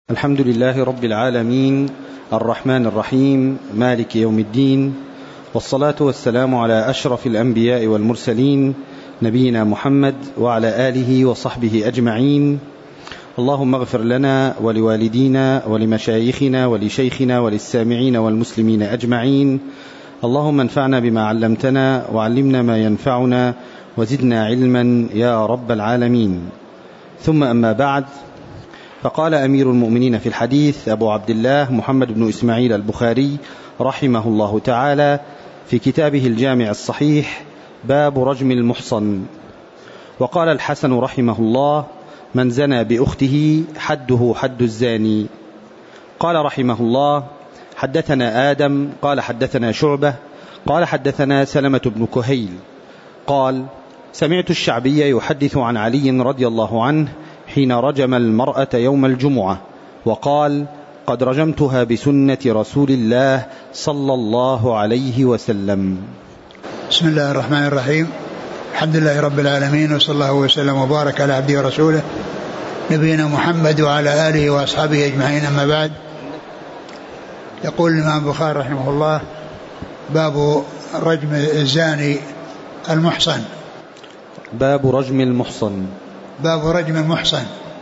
الحمد لله رب العالمين الرحمن الرحيم مالك يوم الدين، والصلاة والسلام على أشرف الأنبياء والمرسلين نبينا محمد وعلى آله وصحبه أجمعين. اللهم اغفر لنا ولوالدينا ولمشايخنا ولشيخنا وللسامعين والمسلمين أجمعين. اللهم انفعنا بما علمتنا وعلمنا ما ينفعنا وزدنا علما يا رب العالمين. ثم أما بعد، فقال أمير المؤمنين في الحديث أبو عبد الله محمد بن إسماعيل البخاري رحمه الله تعالى في كتابه الجامع الصحيح: باب رجم المحصن. وقال الحسن رحمه الله: من زنى بأخته حده حد الزاني. قال رحمه الله: حدثنا آدم قال حدثنا شعبة قال حدثنا سلمة بن كهيل قال: سمعت الشعبي يحدث عن علي رضي الله عنه حين رجم المرأة يوم الجمعة وقال: قد رجمتها بسنة رسول الله صلى الله عليه وسلم. بسم الله الرحمن الرحيم. الحمد لله رب العالمين، وصلى الله وسلم وبارك على عبده ورسوله نبينا محمد وعلى آله وأصحابه أجمعين. أما بعد، يقول الإمام البخاري رحمه الله: باب رجم الزاني المحصن. باب رجم المحصن. باب رجم المحصن،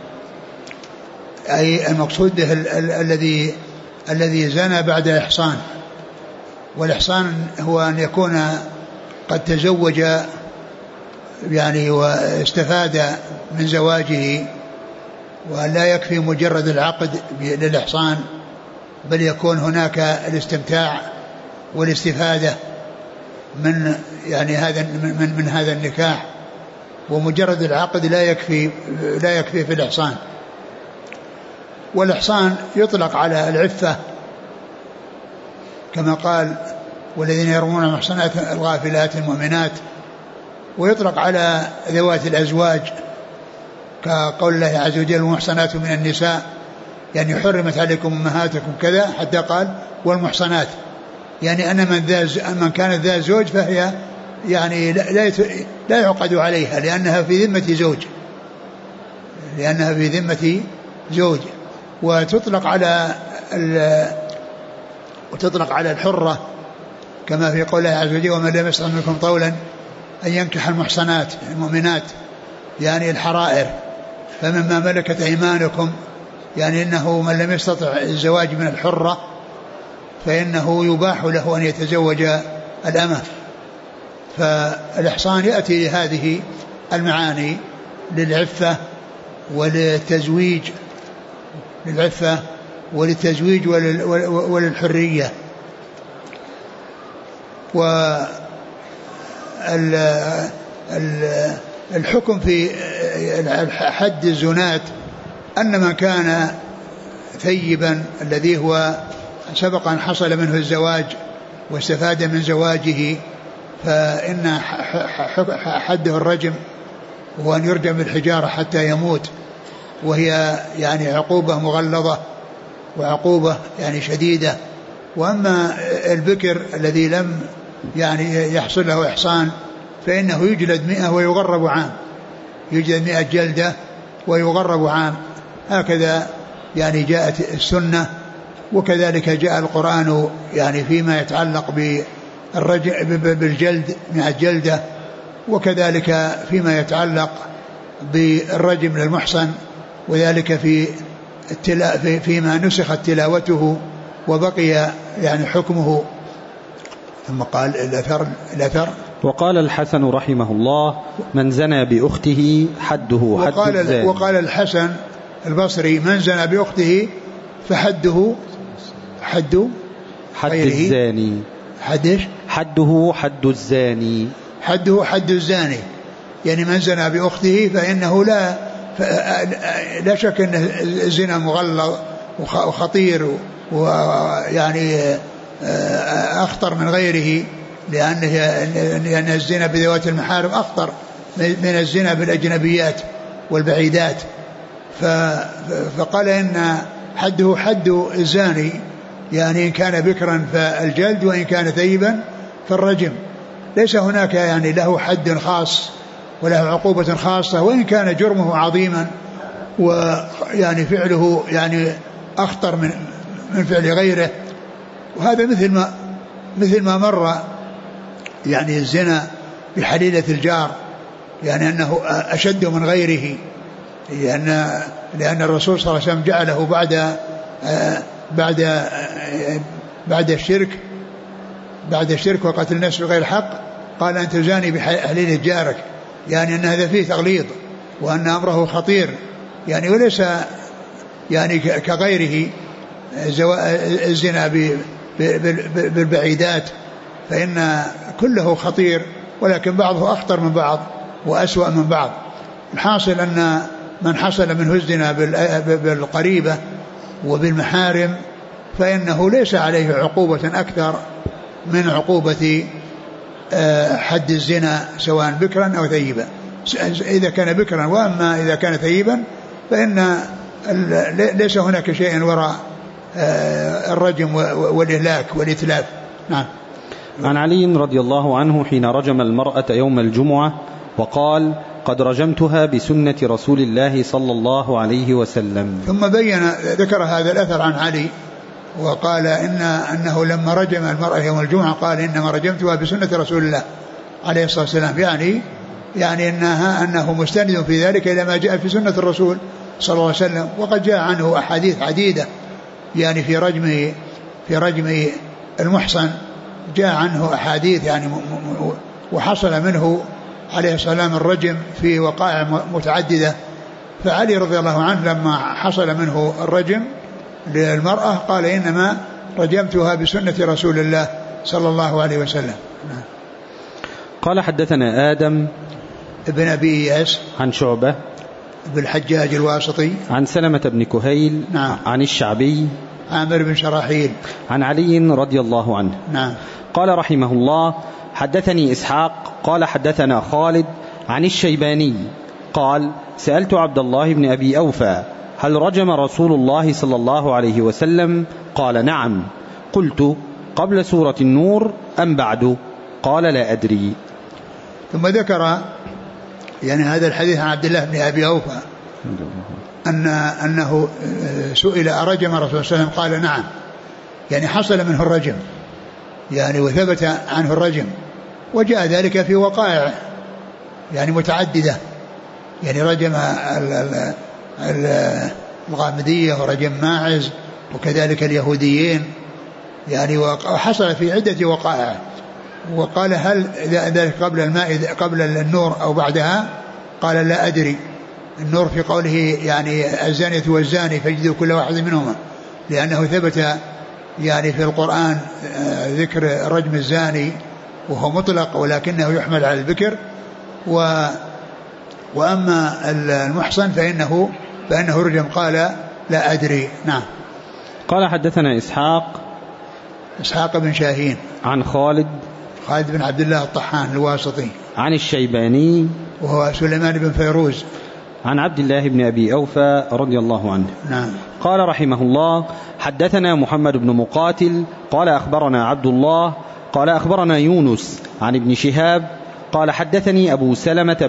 أي المقصود به الذي زنى بعد إحصان. والإحصان هو أن يكون قد تزوج يعني واستفاد من زواجه، ولا يكفي مجرد العقد للإحصان، بل يكون هناك الاستمتاع والاستفادة من يعني من هذا النكاح، ومجرد العقد لا يكفي في الإحصان. والإحصان يطلق على العفة كما قال: والذين يرمون المحصنات الغافلات المؤمنات، ويطلق على ذوات الأزواج كقول الله عز وجل: المحصنات من النساء، يعني حرمت عليكم أمهاتكم كذا، حتى قال: والمحصنات، يعني أن من كانت ذا زوج فهي يعني لا يعقد عليها لأنها في ذمة زوج. وتطلق على الحرة كما في قول الله عز وجل: ومن لم يستطع منكم طولا أن ينكح المحصنات المؤمنات، يعني الحرائر. فمما ملكت أيمانكم، يعني إنه من لم يستطع الزواج من الحرة فإنه يباح له أن يتزوج الأمة. فالإحصان يأتي لهذه المعاني: للعفة وللتزويج وللحرية. والحكم في حد الزنات أن من كان ثيبا الذي هو سبق أن حصل منه الزواج واستفاد من زواجه، فإن حده الرجم، وهو أن يرجم بالحجارة حتى يموت، وهي يعني عقوبة مغلظة وعقوبة يعني شديدة. وأما البكر الذي لم يعني يحصل له إحصان فإنه يجلد 100 ويغرب عام، يجلد 100 جلدة ويغرب عام. هكذا يعني جاءت السنة، وكذلك جاء القرآن يعني فيما يتعلق بالجلد 100 جلدة، وكذلك فيما يتعلق بالرجم للمحصن، وذلك فيما نسخت تلاوته وبقي يعني حكمه. ثم قال الأثر: وقال الحسن رحمه الله: من زنى بأخته حده حد الزاني. وقال الحسن البصري: من زنى بأخته فحده حد الزاني. حده حد الزاني. حده حد الزاني، يعني من زنى بأخته فإنه لا شك أن الزنا مغلظ وخطير، ويعني أخطر من غيره، لأن الزنا بذوات المحارم أخطر من الزنا بالأجنبيات والبعيدات. فقال إن حده حد الزاني، يعني إن كان بكرا فالجلد، وإن كان ثيبا فالرجم. ليس هناك يعني له حد خاص وله عقوبة خاصة، وإن كان جرمه عظيما ويعني فعله يعني أخطر من فعل غيره. وهذا مثل ما مر يعني الزنا بحليلة الجار، يعني أنه أشد من غيره، لأن الرسول صلى الله عليه وسلم جعله بعد الشرك وقتل النفس بغير الحق قال أن تزاني بحليلة جارك، يعني أن هذا فيه تغليظ وأن أمره خطير، يعني وليس يعني كغيره الزنا بالبعيدات، فإن كله خطير، ولكن بعضه أخطر من بعض وأسوأ من بعض. الحاصل أن من حصل منه الزنا بالقريبة وبالمحارم فإنه ليس عليه عقوبة أكثر من عقوبة حد الزنا سواء بكرا أو ثيبا، إذا كان بكرا. وأما إذا كان ثيبا فإن ليس هناك شيء وراء الرجم والإهلاك والإتلاف. نعم. عن علي رضي الله عنه حين رجم المرأة يوم الجمعة وقال قد رجمتها بسنة رسول الله صلى الله عليه وسلم. ثم ذكر هذا الأثر عن علي وقال أنه لما رجم المرأة يوم الجمعة قال إنما رجمتها بسنة رسول الله عليه الصلاة والسلام، يعني أنه مستند في ذلك إلى ما جاء في سنة الرسول صلى الله عليه وسلم. وقد جاء عنه أحاديث عديدة يعني في رجم المحصن، جاء عنه أحاديث يعني وحصل منه عليه الصلاة والسلام الرجم في وقائع متعددة. فعلي رضي الله عنه لما حصل منه الرجم للمرأة قال إنما رجمتها بسنة رسول الله صلى الله عليه وسلم. قال حدثنا آدم ابن أبي إياس عن شعبة بالحجاج الواسطي عن سلمة بن كهيل نعم. عن الشعبي عامر بن شراحيل عن علي رضي الله عنه نعم. قال رحمه الله حدثني إسحاق قال حدثنا خالد عن الشيباني قال سألت عبد الله بن أبي أوفى هل رجم رسول الله صلى الله عليه وسلم؟ قال نعم. قلت قبل سورة النور أم بعد؟ قال لا أدري. ثم ذكر يعني هذا الحديث عن عبد الله بن أبي أوفى أنه سئل أرجم رسول الله صلى الله عليه وسلم؟ قال نعم، يعني حصل منه الرجم يعني وثبت عنه الرجم، وجاء ذلك في وقائع يعني متعددة، يعني رجم الغامدية ورجم ماعز وكذلك اليهوديين يعني، وحصل في عدة وقائع. وقال هل ذلك قبل النور أو بعدها؟ قال لا أدري. النور في قوله يعني الزانية والزاني فاجلدوا كل واحد منهما، لأنه ثبت يعني في القرآن ذكر رجم الزاني وهو مطلق ولكنه يحمل على البكر. وأما المحصن فإنه رجم. قال لا أدري. نعم. قال حدثنا إسحاق بن شاهين عن خالد بن عبد الله الطحان الواسطي عن الشيباني وهو سليمان بن فيروز عن عبد الله بن أبي أوفى رضي الله عنه. نعم. قال رحمه الله حدثنا محمد بن مقاتل قال أخبرنا عبد الله قال أخبرنا يونس عن ابن شهاب قال حدثني أبو سلمة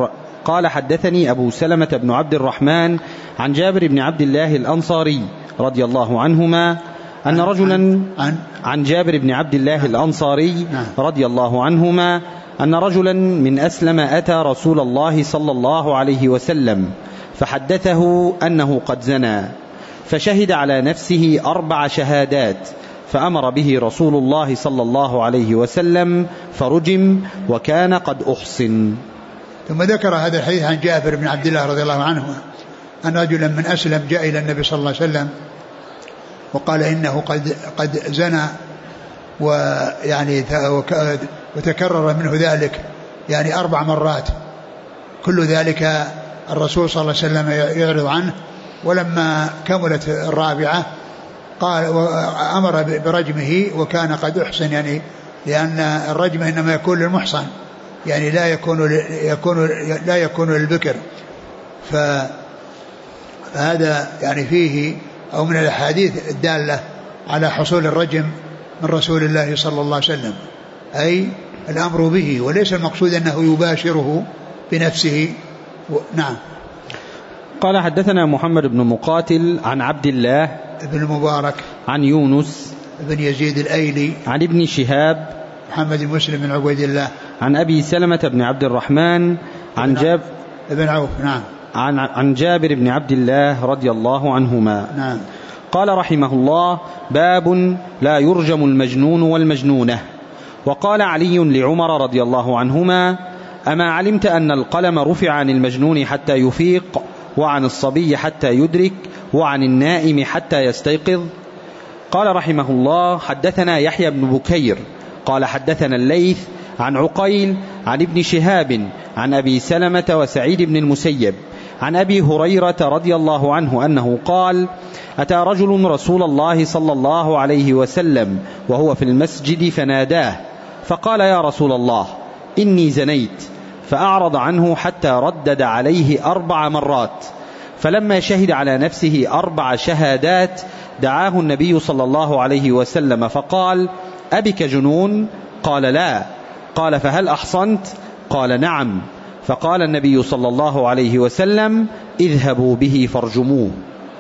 بن عبد الرحمن عن جابر بن عبد الله الأنصاري رضي الله عنهما أن رجلا عن جابر بن عبد الله الأنصاري رضي الله عنهما أن رجلا من أسلم أتى رسول الله صلى الله عليه وسلم فحدثه أنه قد زنى، فشهد على نفسه 4 شهادات، فأمر به رسول الله صلى الله عليه وسلم فرجم وكان قد أحصن. ثم ذكر هذا الحديث عن جابر بن عبد الله رضي الله عنه أن رجلا من أسلم جاء إلى النبي صلى الله عليه وسلم وقال إنه قد زنى، ويعني وتكرر منه ذلك يعني 4 مرات، كل ذلك الرسول صلى الله عليه وسلم يعرض عنه. ولما كملت 4 قال وأمر برجمه وكان قد أحسن، يعني لأن الرجم إنما يكون للمحصن، يعني لا يكون للبكر. فهذا يعني فيه أو من الأحاديث الدالة على حصول الرجم من رسول الله صلى الله عليه وسلم، أي الأمر به، وليس المقصود أنه يباشره بنفسه. نعم. قال حدثنا محمد بن مقاتل عن عبد الله بن المبارك عن يونس بن يزيد الأيلي عن ابن شهاب محمد بن مسلم بن عبيد الله عن أبي سلمة بن عبد الرحمن عن ابن عوف نعم عن جابر بن عبد الله رضي الله عنهما نعم. قال رحمه الله: باب لا يرجم المجنون والمجنونة. وقال علي لعمر رضي الله عنهما: أما علمت أن القلم رفع عن المجنون حتى يفيق، وعن الصبي حتى يدرك، وعن النائم حتى يستيقظ؟ قال رحمه الله: حدثنا يحيى بن بكير قال حدثنا الليث عن عقيل عن ابن شهاب عن أبي سلمة وسعيد بن المسيب عن أبي هريرة رضي الله عنه أنه قال: أتى رجل رسول الله صلى الله عليه وسلم وهو في المسجد فناداه فقال: يا رسول الله إني زنيت، فأعرض عنه حتى ردد عليه 4 مرات، فلما شهد على نفسه 4 شهادات دعاه النبي صلى الله عليه وسلم فقال: أبك جنون؟ قال: لا. قال: فهل أحصنت؟ قال: نعم. فقال النبي صلى الله عليه وسلم: اذهبوا به فارجموه.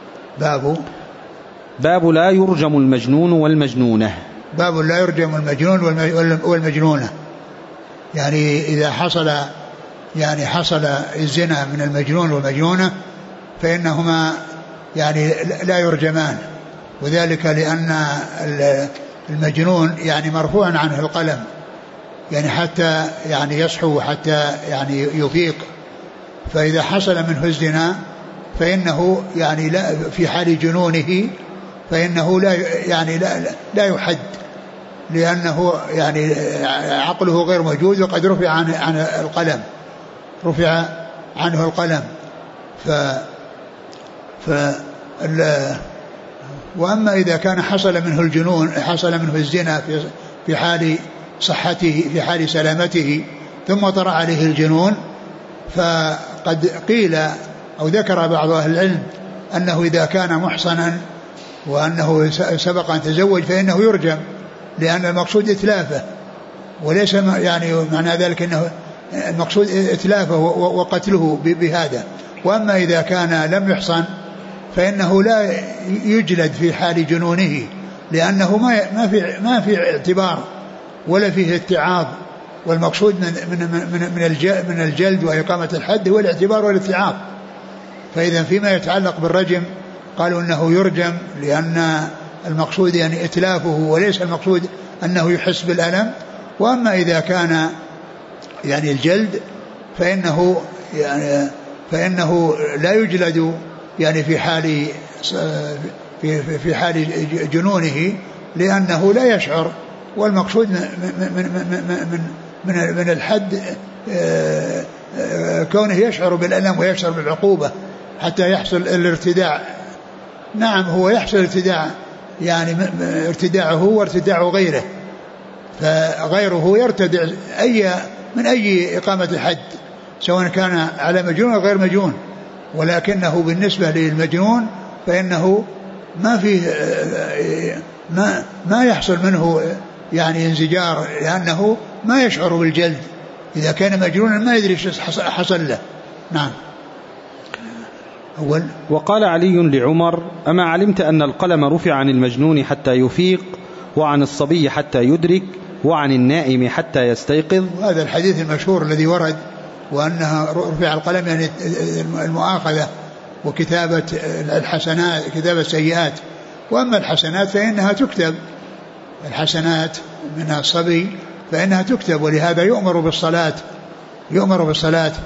باب لا يرجم المجنون والمجنونة. باب لا يرجم المجنون والمجنونة، يعني إذا حصل الزنا من المجنون والمجنونة فإنهما يعني لا يرجمان، وذلك لأن المجنون يعني مرفوع عنه القلم، يعني حتى يعني يصحو وحتى يعني يفيق، فإذا حصل منه الزنا فإنه يعني لا في حال جنونه فإنه لا يحد، لأنه يعني عقله غير موجود وقد رفع عنه القلم. وأما إذا كان حصل منه الجنون، حصل منه الزنا في حال صحته، في حال سلامته، ثم طرأ عليه الجنون، فقد قيل أو ذكر بعض أهل العلم أنه إذا كان محصنا وأنه سبق أن تزوج فإنه يرجم، لأن المقصود إتلافه، وليس يعني معنى ذلك أنه المقصود إتلافه وقتله بهذا. وأما إذا كان لم يحصن فإنه لا يجلد في حال جنونه، لأنه ما في اعتبار ولا فيه اتعاظ، والمقصود من الجلد وإقامة الحد هو الاعتبار والاتعاظ. فإذا فيما يتعلق بالرجم قالوا أنه يرجم لأن المقصود يعني إتلافه وليس المقصود أنه يحس بالألم. وأما إذا كان يعني الجلد فإنه لا يجلد يعني في حال جنونه، لأنه لا يشعر، والمقصود من الحد كونه يشعر بالألم ويشعر بالعقوبة حتى يحصل الارتداع. نعم هو يحصل ارتداع، يعني ارتداعه وارتداع غيره، فغيره يرتدع من أي إقامة الحد سواء كان على مجنون أو غير مجنون، ولكنه بالنسبة للمجنون فإنه ما يحصل منه يعني انزجار، لأنه ما يشعر بالجلد. إذا كان مجنونا ما يدري ايش حصل له. نعم. وقال علي لعمر: أما علمت أن القلم رفع عن المجنون حتى يفيق، وعن الصبي حتى يدرك، وعن النائم حتى يستيقظ؟ هذا الحديث المشهور الذي ورد، وأنها رفع القلم يعني المؤاخذة وكتابة الحسنات، كتابة السيئات. وأما الحسنات فإنها تكتب، الحسنات من الصبي فإنها تكتب، ولهذا يؤمر بالصلاة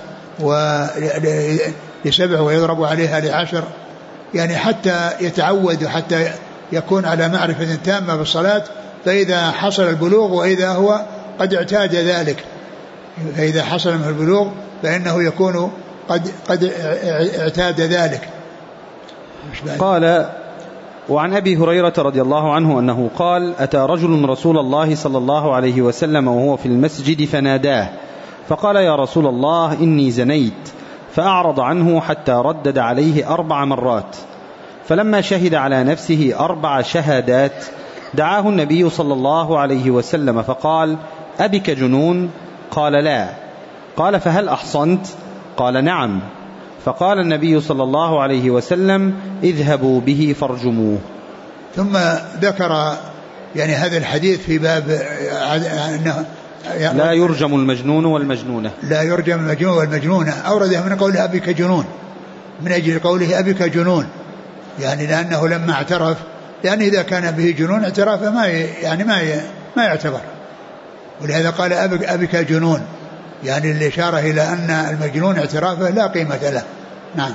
ل7 ويضرب عليها ل10، يعني حتى يتعود وحتى يكون على معرفة تامة بالصلاة. فإذا حصل البلوغ وإذا هو قد اعتاد ذلك، فإذا حصل منه البلوغ فإنه يكون قد اعتاد ذلك. قال: وعن أبي هريرة رضي الله عنه أنه قال: أتى رجل رسول الله صلى الله عليه وسلم وهو في المسجد فناداه فقال: يا رسول الله إني زنيت، فأعرض عنه حتى ردد عليه 4 مرات، فلما شهد على نفسه 4 شهادات دعاه النبي صلى الله عليه وسلم فقال: أبك جنون؟ قال: لا. قال: فهل أحصنت؟ قال: نعم. فقال النبي صلى الله عليه وسلم: اذهبوا به فارجموه. ثم ذكر يعني هذا الحديث في باب أنه لا يرجم المجنون والمجنونة، لا يرجم المجنون والمجنونة، أورده من قوله أبك جنون، من أجل قوله أبك جنون، يعني لأنه لما اعترف، يعني إذا كان به جنون اعترافه ما يعتبر، ولهذا قال أبك جنون، يعني الإشارة إلى أن المجنون اعترافه لا قيمة له. نعم.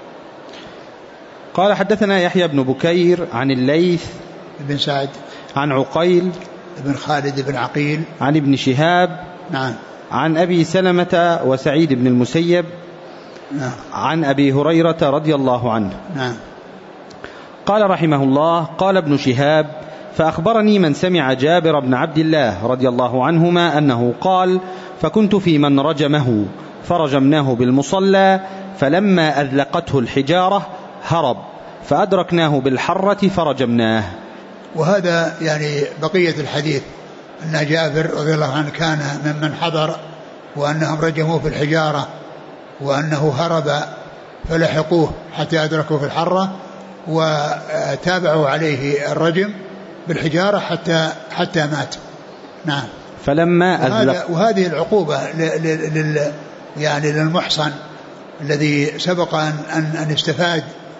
قال حدثنا يحيى بن بكير عن الليث بن سعد عن عقيل بن خالد بن عقيل عن ابن شهاب نعم عن أبي سلمة وسعيد بن المسيب نعم عن أبي هريرة رضي الله عنه نعم. قال رحمه الله: قال ابن شهاب: فأخبرني من سمع جابر بن عبد الله رضي الله عنهما أنه قال: فكنت في من رجمه فرجمناه بالمصلى، فلما أذلقته الحجارة هرب، فأدركناه بالحرة فرجمناه. وهذا يعني بقية الحديث، أن جابر رضي الله عنه كان ممن حضر وأنهم رجموه في الحجارة، وأنه هرب فلحقوه حتى أدركوه في الحرة، وتابعوا عليه الرجم بالحجارة حتى مات. نعم. فلما أذلق، وهذه العقوبة يعني للمحصن الذي سبق أن استفاد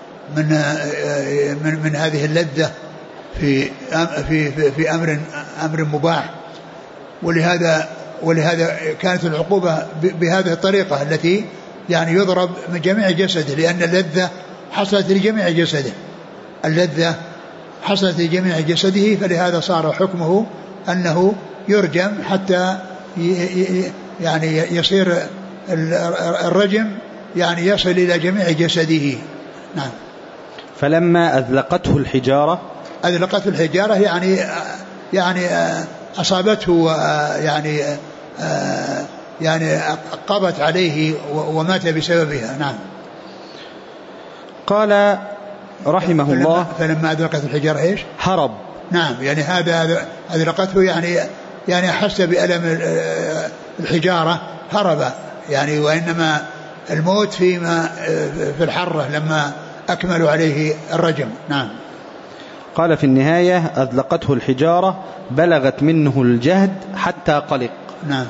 من هذه اللذة في أمر مباح، ولهذا كانت العقوبة بهذه الطريقة التي يعني يضرب من جميع جسده، لأن اللذة حصلت لجميع جسده، اللذة حصلت لجميع جسده، فلهذا صار حكمه أنه يرجم حتى يعني يصير الرجم يعني يصل إلى جميع جسده. نعم. فلما أذلقته الحجارة، أذلقته الحجارة يعني أصابته يعني قضت عليه ومات بسببها. نعم. قال رحمه الله: فلما أذلقته الحجارة إيش؟ هرب. نعم، يعني هذا أذلقته يعني أحس بألم الحجارة هرب، يعني وإنما الموت في الحرة لما أكملوا عليه الرجم. نعم. قال في النهاية: أذلقته الحجارة بلغت منه الجهد حتى قلق. نعم.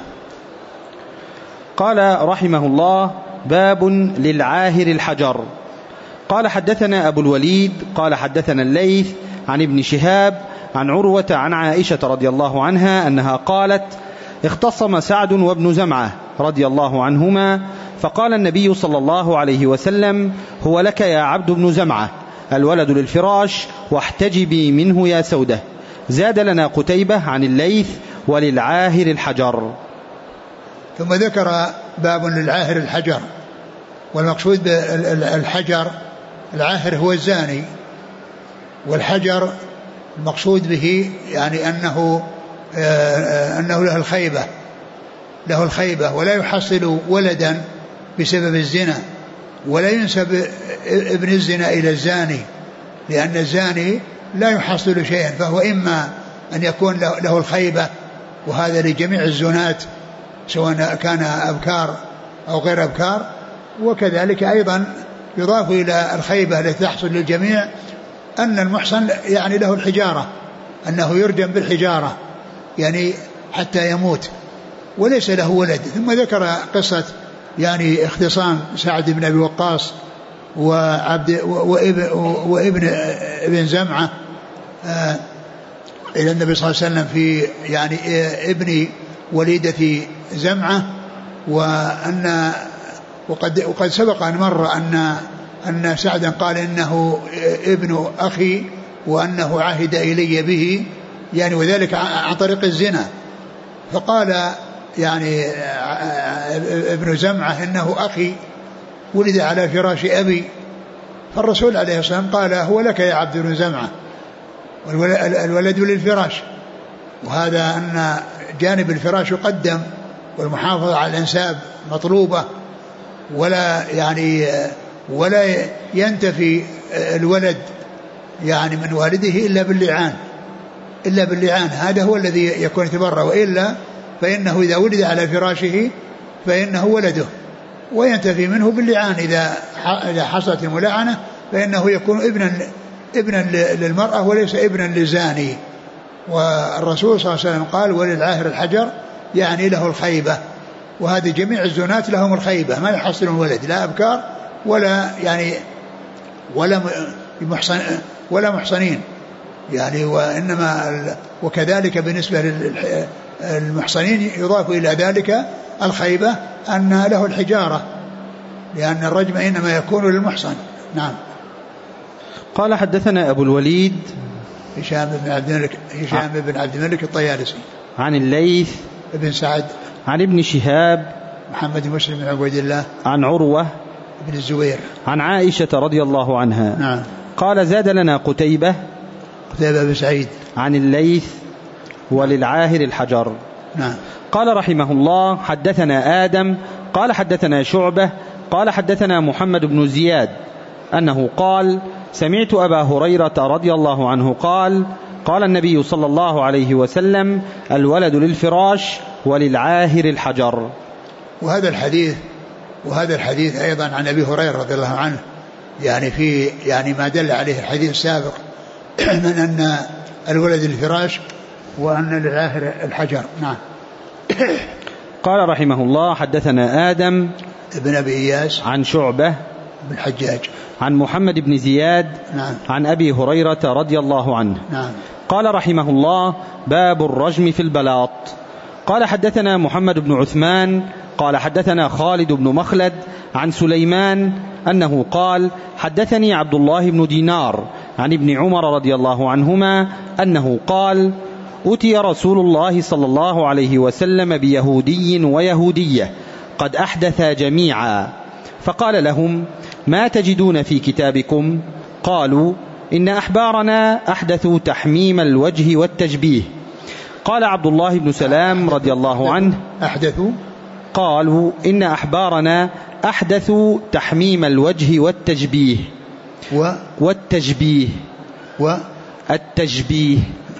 قال رحمه الله: باب للعاهر الحجر. قال حدثنا أبو الوليد قال حدثنا الليث عن ابن شهاب عن عروة عن عائشة رضي الله عنها أنها قالت: اختصم سعد وابن زمعة رضي الله عنهما، فقال النبي صلى الله عليه وسلم: هو لك يا عبد بن زمعة، الولد للفراش، واحتجبي منه يا سودة. زاد لنا قتيبة عن الليث: وللعاهر الحجر. ثم ذكر باب للعاهر الحجر، والمقصود بالحجر العاهر هو الزاني، والحجر المقصود به يعني أنه له الخيبة ولا يحصل ولدا بسبب الزنا، ولا ينسب ابن الزنا إلى الزاني، لأن الزاني لا يحصل شيئا، فهو إما أن يكون له الخيبة، وهذا لجميع الزنات سواء كان أبكار أو غير أبكار، وكذلك أيضا يضاف إلى الخيبة التي تحصل للجميع أن المحصن يعني له الحجارة، أنه يرجم بالحجارة يعني حتى يموت وليس له ولد. ثم ذكر قصة يعني اختصام سعد بن أبي وقاص وابن زمعة إلى النبي صلى الله عليه وسلم في يعني ابن وليدة زمعة، وقد سبق أن مر أن سعدا قال إنه ابن أخي وأنه عهد إلي به، يعني وذلك عن طريق الزنا، فقال يعني ابن زمعة إنه أخي ولد على فراش أبي، فالرسول عليه الصلاة والسلام قال: هو لك يا عبد بن زمعة، والولد للفراش. وهذا أن جانب الفراش يقدم، والمحافظة على الأنساب مطلوبة، ولا ينتفي الولد يعني من والده إلا باللعان، هذا هو الذي يكون يتبرأ، وإلا فإنه إذا ولد على فراشه فإنه ولده، وينتفي منه باللعان إذا حصلت الملاعنة، فإنه يكون ابنا للمرأة وليس ابنا للزاني. والرسول صلى الله عليه وسلم قال وللعاهر الحجر، يعني له الخيبة. وهذه جميع الزنات لهم الخيبة، ما يحصلون ولد، لا أبكار ولا يعني ولا محصنين يعني. وإنما وكذلك بالنسبة للمحصنين يضاف إلى ذلك الخيبة أن له الحجارة، لأن الرجم إنما يكون للمحصن. نعم. قال حدثنا أبو الوليد هشام بن عبد الملك الطيالسي عن الليث بن سعد عن ابن شهاب محمد بن مسلم بن عبيد الله عن عروة بن الزبير عن عائشة رضي الله عنها. نعم. قال زاد لنا قتيبة بن سعيد عن الليث وللعاهر الحجر. نعم. قال رحمه الله حدثنا آدم قال حدثنا شعبة قال حدثنا محمد بن زياد أنه قال سمعت أبا هريرة رضي الله عنه قال قال النبي صلى الله عليه وسلم الولد للفراش وللعاهر الحجر. وهذا الحديث أيضا عن أبي هريرة رضي الله عنه، يعني في يعني ما دل عليه الحديث السابق من أن الولد للفراش وأن للعاهر الحجر. نعم. قال رحمه الله حدثنا آدم ابن أبي إياس عن شعبة بن الحجاج عن محمد بن زياد. نعم. عن أبي هريرة رضي الله عنه. نعم. قال رحمه الله باب الرجم في البلاط. قال حدثنا محمد بن عثمان قال حدثنا خالد بن مخلد عن سليمان أنه قال حدثني عبد الله بن دينار عن ابن عمر رضي الله عنهما أنه قال أتي رسول الله صلى الله عليه وسلم بيهودي ويهودية قد أحدثا جميعا، فقال لهم ما تجدون في كتابكم؟ قالوا إن أحبارنا أحدثوا تحميم الوجه والتشبيه. قال عبد الله بن سلام رضي الله عنه قالوا إن أحبارنا أحدثوا تحميم الوجه والتشبيه والتشبيه والتشبيه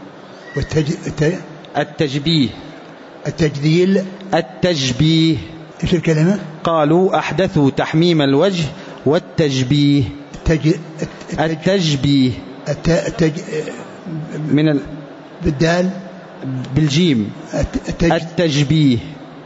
التشبيه التجديل التشبيه. إيش الكلمة؟ قالوا أحدثوا تحميم الوجه والتشبيه. التشبيه من بالدال بالجيم التشبيه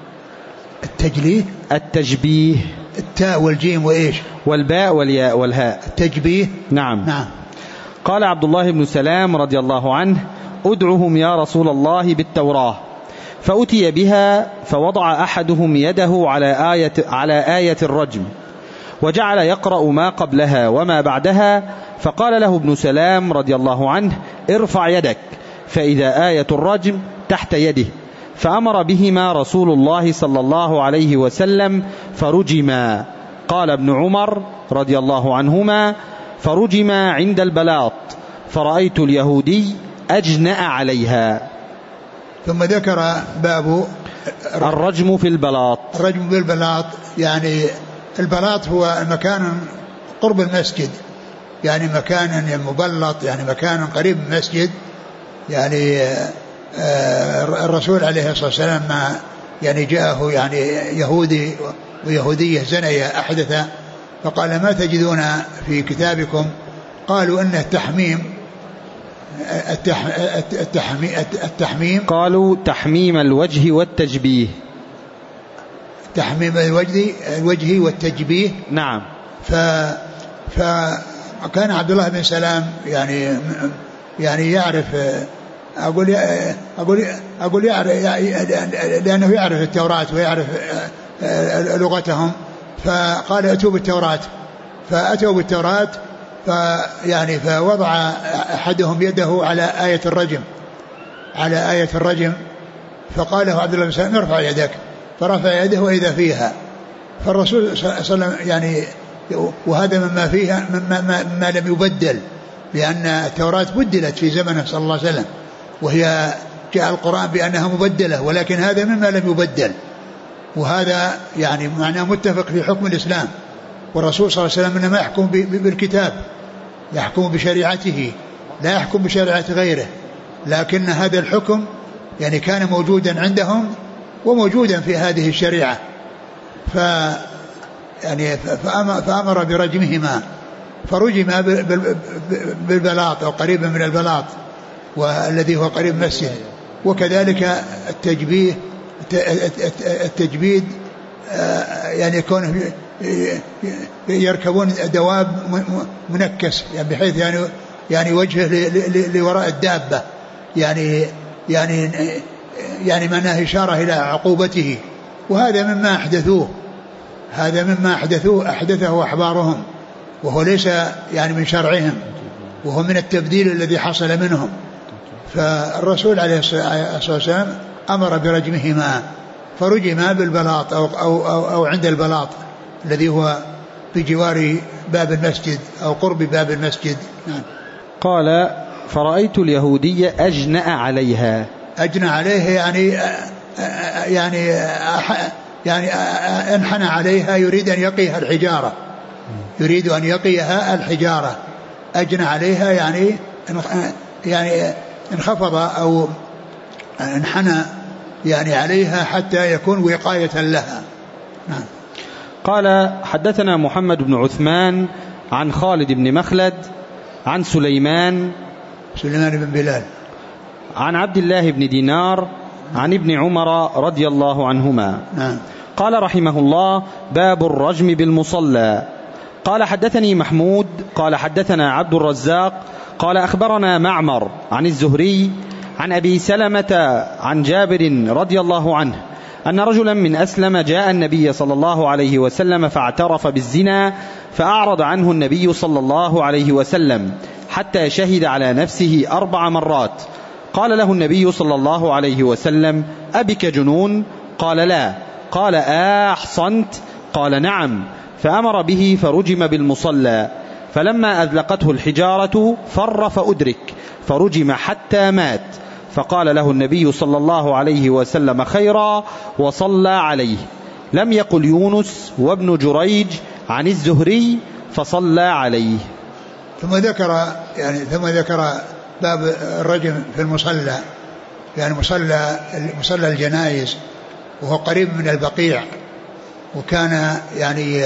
التشبيه التاء والجيم وإيش والباء والياء والهاء التشبيه. نعم. نعم. قال عبد الله بن سلام رضي الله عنه أدعهم يا رسول الله بالتوراة، فأتي بها فوضع أحدهم يده على آية الرجم وجعل يقرأ ما قبلها وما بعدها، فقال له ابن سلام رضي الله عنه ارفع يدك، فإذا آية الرجم تحت يده، فأمر بهما رسول الله صلى الله عليه وسلم فرجما. قال ابن عمر رضي الله عنهما فرجما عند البلاط، فرأيت اليهودي أجنأ عليها. ثم ذكر باب الرجم في البلاط. الرجم بالبلاط، يعني البلاط هو مكان قرب المسجد، يعني مكان مبلط، يعني مكان قريب من المسجد. يعني الرسول عليه الصلاة والسلام ما يعني جاءه يعني يهودي ويهودية زنيا أحدثا، فقال ما تجدون في كتابكم؟ قالوا إن التحميم قالوا تحميم الوجه والتجبيه. تحميم الوجه والتجبيه. نعم. فكان عبد الله بن سلام يعني يعرف، أقول يعرف لأنه يعرف التوراة ويعرف لغتهم، فقال أتوا بالتوراة، فأتوا بالتوراة، فوضع أحدهم يده على آية الرجم، فقال له عبد الله بن سلام ارفع يدك، فرفع يده وإذا فيها. فالرسول صلى الله عليه وسلم يعني، وهذا مما فيها مما لم يبدل، لأن التوراة بدلت في زمنه صلى الله عليه وسلم، وهي جاء القرآن بأنها مبدلة، ولكن هذا مما لم يبدل، وهذا يعني معناه متفق في حكم الإسلام. والرسول صلى الله عليه وسلم إنما يحكم بالكتاب، يحكم بشريعته، لا يحكم بشريعة غيره، لكن هذا الحكم يعني كان موجودا عندهم وموجودا في هذه الشريعة، فأمر برجمهما، فرجم بالبلاط أو قريبا من البلاط والذي هو قريب مسجد. وكذلك التجبيد يعني يكون يركبون دواب منكس يعني بحيث يعني وجهه لوراء الدابة يعني معناه إشارة إلى عقوبته. وهذا مما أحدثه أحبارهم، وهو ليس يعني من شرعهم، وهو من التبديل الذي حصل منهم. فالرسول عليه الصلاة والسلام أمر برجمهما، فرجما بالبلاط أو عند البلاط الذي هو بجوار باب المسجد أو قرب باب المسجد. قال فرأيت اليهودية أجنأ عليها. أجنأ عليها يعني انحنى عليها، يريد أن يقيها الحجارة. أجنأ عليها يعني انخفض أو انحنى يعني عليها حتى يكون وقاية لها. نعم. قال حدثنا محمد بن عثمان عن خالد بن مخلد عن سليمان بن بلال عن عبد الله بن دينار عن ابن عمر رضي الله عنهما. نعم. قال رحمه الله: باب الرجم بالمصلى. قال حدثني محمود قال حدثنا عبد الرزاق قال أخبرنا معمر عن الزهري عن أبي سلمة عن جابر رضي الله عنه أن رجلا من أسلم جاء النبي صلى الله عليه وسلم فاعترف بالزنا، فأعرض عنه النبي صلى الله عليه وسلم حتى شهد على نفسه 4 مرات. قال له النبي صلى الله عليه وسلم: أبك جنون؟ قال: لا. قال: أحصنت؟ قال: نعم. فأمر به فرجم بالمصلى، فلما أذلقته الحجارة فر فأدرك، فرجم حتى مات. فقال له النبي صلى الله عليه وسلم خيرا وصلى عليه. لم يقل يونس وابن جريج عن الزهري فصلى عليه. ثم ذكر باب الرجم في المصلى، يعني مصلى الجنائز، وهو قريب من البقيع، وكان يعني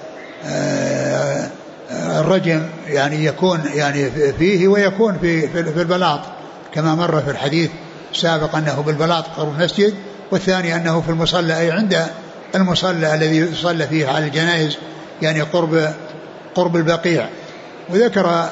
الرجم يعني يكون يعني فيه ويكون في البلاط كما مر في الحديث سابق أنه بالبلاط قرب المسجد، والثاني أنه في المصلى أي عند المصلى الذي يصلى فيه على الجنائز يعني قرب البقيع. وذكر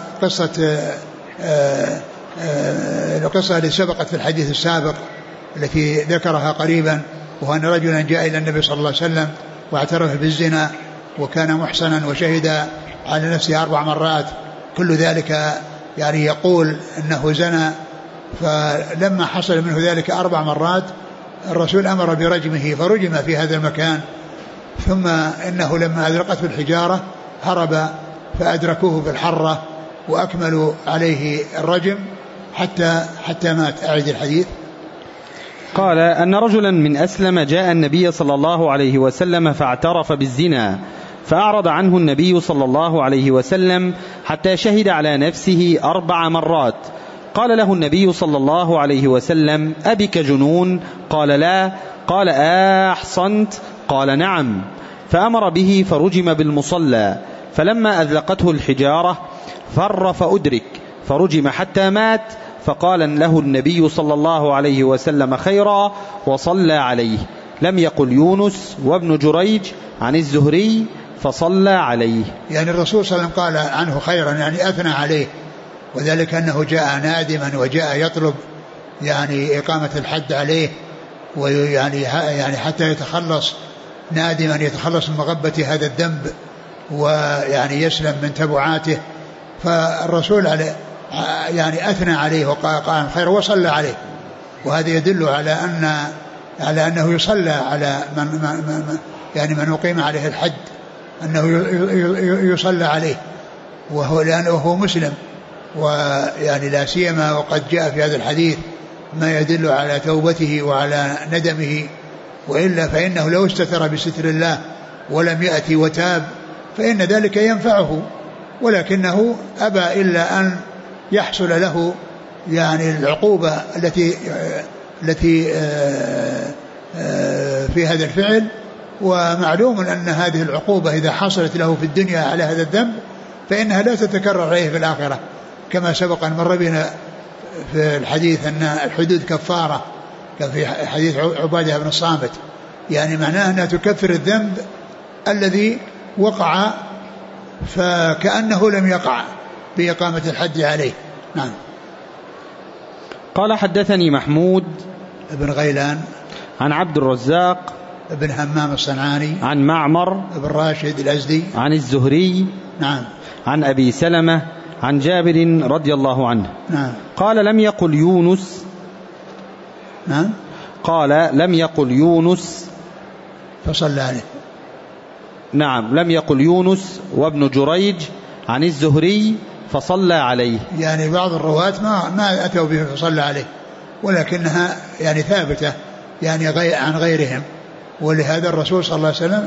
القصة التي سبقت في الحديث السابق التي ذكرها قريبا، وهو أن رجلا جاء إلى النبي صلى الله عليه وسلم واعترف بالزنا وكان محصنا وشهد على نفسه 4 مرات، كل ذلك يعني يقول أنه زنى. فلما حصل منه ذلك 4 مرات الرسول أمر برجمه، فرجم في هذا المكان. ثم إنه لما أدرقته الحجارة هرب فأدركوه في الحرة وأكملوا عليه الرجم حتى مات. أعيد الحديث. قال أن رجلا من أسلم جاء النبي صلى الله عليه وسلم فاعترف بالزنا، فأعرض عنه النبي صلى الله عليه وسلم حتى شهد على نفسه 4 مرات. قال له النبي صلى الله عليه وسلم: أبك جنون؟ قال: لا. قال: أحصنت؟ قال: نعم. فأمر به فرجم بالمصلى، فلما أذلقته الحجارة فر فأدرك، فرجم حتى مات. فقال له النبي صلى الله عليه وسلم خيرا وصلى عليه. لم يقل يونس وابن جريج عن الزهري فصلى عليه. يعني الرسول صلى الله عليه وسلم قال عنه خيرا، يعني أثنى عليه، وذلك أنه جاء نادما وجاء يطلب يعني إقامة الحد عليه، ويعني حتى يتخلص نادما، يتخلص من مغبة هذا الذنب ويعني يسلم من تبعاته. فالرسول يعني أثنى عليه وقال خير وصلى عليه، وهذا يدل على أنه يصلى على من أقيم عليه الحد، أنه يصلى عليه، لأنه هو مسلم. ويعني لا سيما وقد جاء في هذا الحديث ما يدل على توبته وعلى ندمه، وإلا فإنه لو استتر بستر الله ولم يأتي وتاب فإن ذلك ينفعه، ولكنه أبى إلا أن يحصل له يعني العقوبة التي في هذا الفعل. ومعلوم أن هذه العقوبة إذا حصلت له في الدنيا على هذا الذنب فإنها لا تتكرر عليه في الآخرة، كما سبق أن مر بنا في الحديث أن الحدود كفارة، كان في حديث عبادة بن الصامت، يعني معناه أنها تكفر الذنب الذي وقع فكأنه لم يقع بإقامة الحد عليه. نعم. قال حدثني محمود بن غيلان عن عبد الرزاق بن همام الصنعاني عن معمر بن راشد الأزدي عن الزهري نعم عن أبي سلمة عن جابر رضي الله عنه نعم قال لم يقل يونس نعم قال لم يقل يونس فصلى عليه. نعم لم يقل يونس وابن جريج عن الزهري فصلى عليه، يعني بعض الرواة ما أتوا به فصلى عليه، ولكنها يعني ثابتة يعني عن غيرهم، ولهذا الرسول صلى الله عليه وسلم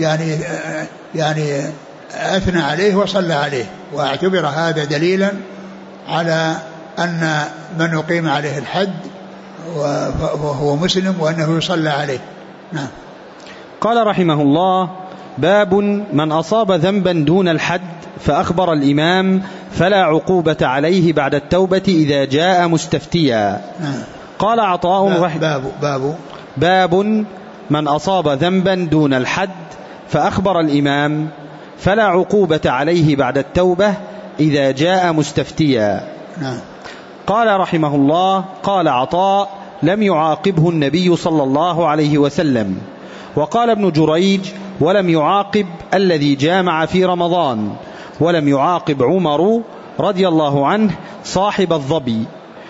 يعني أثنى عليه وصلى عليه، واعتبر هذا دليلا على أن من أقيم عليه الحد وهو مسلم وأنه يصلى عليه. نعم. قال رحمه الله: باب من أصاب ذنبا دون الحد فأخبر الإمام فلا عقوبة عليه بعد التوبة إذا جاء مستفتيا. نعم. قال عطاء باب من أصاب ذنبا دون الحد فأخبر الإمام فلا عقوبة عليه بعد التوبة إذا جاء مستفتيا. نعم. قال رحمه الله: قال عطاء: لم يعاقبه النبي صلى الله عليه وسلم. وقال ابن جريج: ولم يعاقب الذي جامع في رمضان، ولم يعاقب عمر رضي الله عنه صاحب الظبي.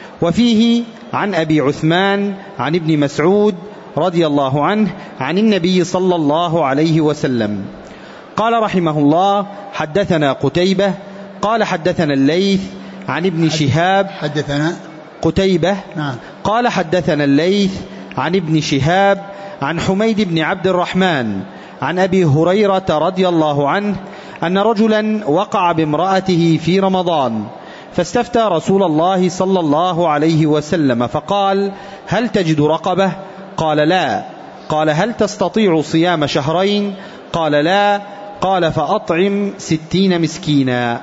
وفيه عن أبي عثمان عن ابن مسعود رضي الله عنه عن النبي صلى الله عليه وسلم. قال رحمه الله: حدثنا قتيبة قال حدثنا الليث عن ابن شهاب. حدثنا قتيبة. نعم. قال حدثنا الليث عن ابن شهاب عن حميد بن عبد الرحمن عن أبي هريرة رضي الله عنه أن رجلا وقع بامرأته في رمضان فاستفتى رسول الله صلى الله عليه وسلم فقال: هل تجد رقبة؟ قال: لا. قال: هل تستطيع صيام شهرين؟ قال: لا. قال: فأطعم 60 مسكينا.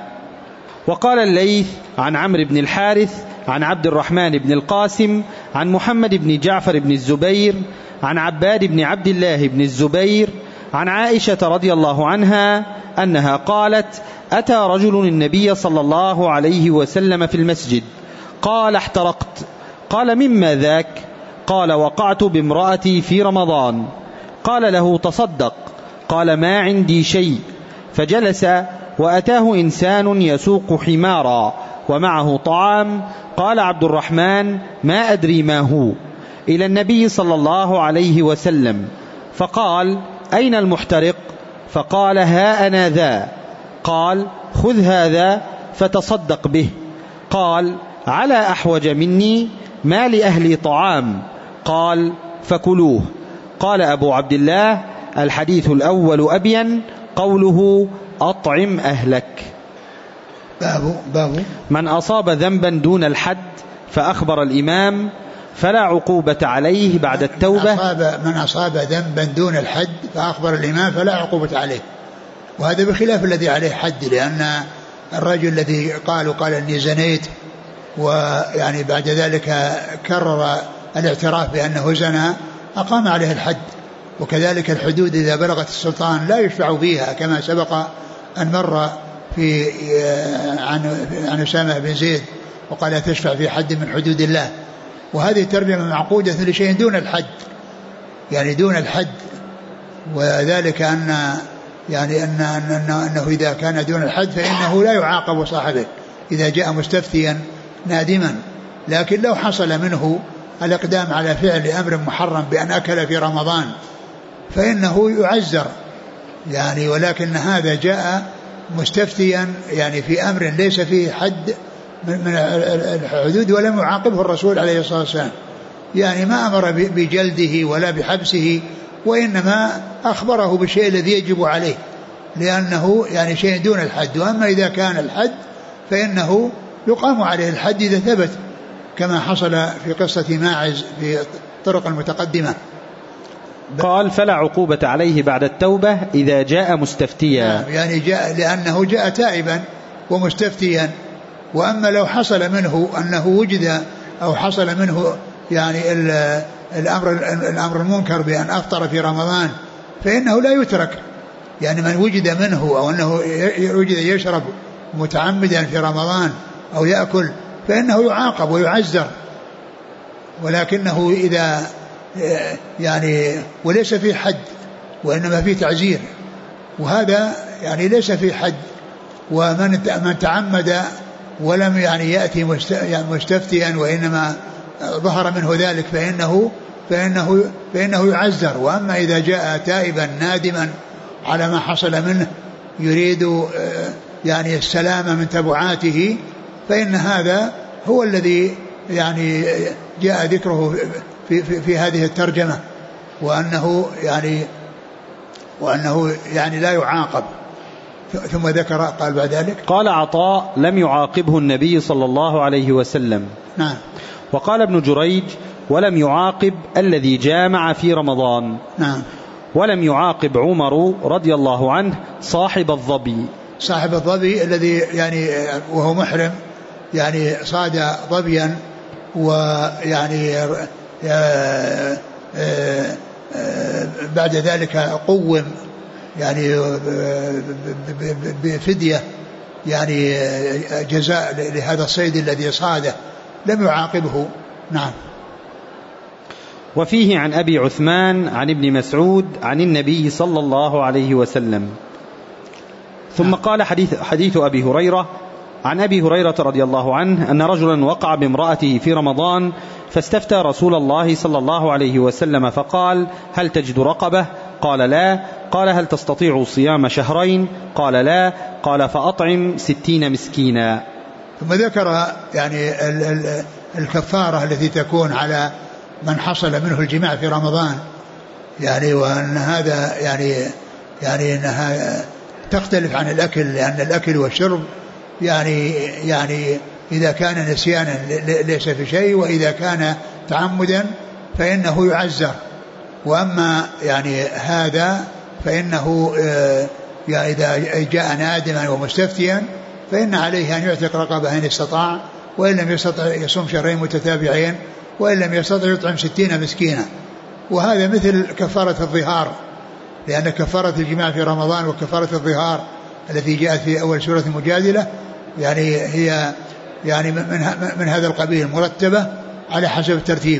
وقال الليث عن عمرو بن الحارث عن عبد الرحمن بن القاسم عن محمد بن جعفر بن الزبير عن عباد بن عبد الله بن الزبير عن عائشة رضي الله عنها أنها قالت: أتى رجل النبي صلى الله عليه وسلم في المسجد قال: احترقت. قال: مما ذاك؟ قال: وقعت بامرأتي في رمضان. قال له: تصدق. قال: ما عندي شيء. فجلس وأتاه إنسان يسوق حمارا ومعه طعام. قال عبد الرحمن: ما أدري ما هو، إلى النبي صلى الله عليه وسلم، فقال: أين المحترق؟ فقال: ها أنا ذا. قال: خذ هذا فتصدق به. قال: على أحوج مني، ما لأهلي طعام. قال: فكلوه. قال أبو عبد الله: الحديث الأول أبين، قوله أطعم أهلك. باب من أصاب ذنبا دون الحد فأخبر الإمام فلا عقوبة عليه بعد التوبة. من أصاب ذنبا دون الحد فأخبر الإمام فلا عقوبة عليه، وهذا بخلاف الذي عليه حد، لأن الرجل الذي قال أني زنيت ويعني بعد ذلك كرر الاعتراف بأنه زنى أقام عليه الحد. وكذلك الحدود إذا بلغت السلطان لا يشفع فيها، كما سبق أن مر عن أسامة بن زيد وقال: تشفع في حد من حدود الله. وهذه ترجمة معقودة لشيء دون الحد، يعني دون الحد، وذلك أنه إذا كان دون الحد فإنه لا يعاقب صاحبه إذا جاء مستفتيا نادما. لكن لو حصل منه الإقدام على فعل أمر محرم بأن أكل في رمضان فإنه يعزر يعني، ولكن هذا جاء مستفتيا يعني في أمر ليس فيه حد من الحدود، ولم يعاقبه الرسول عليه الصلاة والسلام، يعني ما أمر بجلده ولا بحبسه، وإنما أخبره بالشيء الذي يجب عليه، لأنه يعني شيء دون الحد. وأما إذا كان الحد فإنه يقام عليه الحد إذا ثبت، كما حصل في قصة ماعز في الطرق المتقدمة. قال فلا عقوبة عليه بعد التوبة إذا جاء مستفتيا. يعني جاء لأنه جاء تائبا ومستفتيا. وأما لو حصل منه أنه وجد أو حصل منه يعني الأمر المنكر بأن أفطر في رمضان فإنه لا يترك. يعني من وجد منه أو أنه وجد يشرب متعمدا في رمضان أو يأكل فإنه يعاقب ويعزر. ولكنه إذا يعني وليس في حد وإنما في تعزير. وهذا يعني ليس في حد. ومن تعمد ولم يعني يأتي مستفتيا وإنما ظهر منه ذلك فإنه يعزر. وأما إذا جاء تائبا نادما على ما حصل منه يريد يعني السلامة من تبعاته فإن هذا هو الذي يعني جاء ذكره في هذه الترجمة وأنه يعني لا يعاقب. ثم ذكر قال بعد ذلك قال عطاء لم يعاقبه النبي صلى الله عليه وسلم. نعم. وقال ابن جريج ولم يعاقب الذي جامع في رمضان. نعم. ولم يعاقب عمر رضي الله عنه صاحب الظبي. صاحب الظبي الذي يعني وهو محرم يعني صاد ظبيا ويعني بعد ذلك قوم يعني بفدية يعني جزاء لهذا الصيد الذي صاده لم يعاقبه. نعم. وفيه عن أبي عثمان عن ابن مسعود عن النبي صلى الله عليه وسلم. ثم قال حديث أبي هريرة عن أبي هريرة رضي الله عنه أن رجلا وقع بامرأته في رمضان فاستفتى رسول الله صلى الله عليه وسلم فقال هل تجد رقبة؟ قال لا. قال هل تستطيع صيام شهرين؟ قال لا. قال فأطعم 60 مسكينا. ثم ذكر يعني الكفارة التي تكون على من حصل منه الجماع في رمضان يعني وأن هذا يعني أنها تختلف عن الأكل لأن الأكل والشرب يعني إذا كان نسيانا ليس في شيء وإذا كان تعمدا فإنه يعزر. وأما يعني هذا فإنه يعني إذا جاء نادما ومستفتيا فإن عليه أن يعتق رقبة إن استطاع وإن لم يستطع يصوم شهرين متتابعين وإن لم يستطع يطعم 60 مسكينا. وهذا مثل كفارة الظهار لأن كفارة الجماع في رمضان وكفارة الظهار التي جاءت في أول سورة المجادلة يعني هي يعني من هذا القبيل مرتبة على حسب الترتيب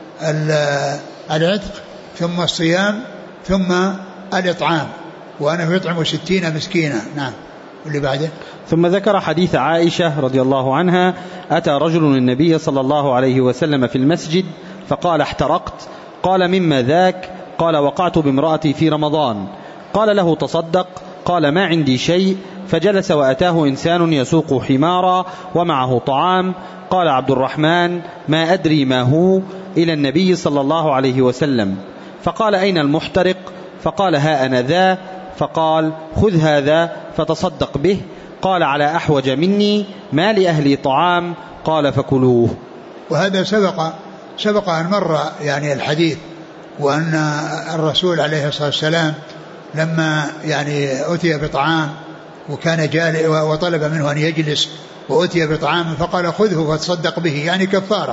العتق ثم الصيام ثم الإطعام وأنه يطعم 60 مسكينا. نعم. واللي بعده ثم ذكر حديث عائشة رضي الله عنها أتى رجل النبي صلى الله عليه وسلم في المسجد فقال احترقت. قال مما ذاك؟ قال وقعت بامرأتي في رمضان. قال له تصدق. قال ما عندي شيء. فجلس وأتاه إنسان يسوق حمارا ومعه طعام. قال عبد الرحمن ما أدري ما هو إلى النبي صلى الله عليه وسلم فقال أين المحترق؟ فقال ها أنا ذا. فقال خذ هذا فتصدق به. قال على أحوج مني ما لأهلي طعام. قال فكلوه. وهذا سبق أن مر يعني الحديث وأن الرسول عليه الصلاة والسلام لما يعني أتي بطعام وكان جالس وطلب منه أن يجلس وأتي بطعام فقال خذه فتصدق به يعني كفارة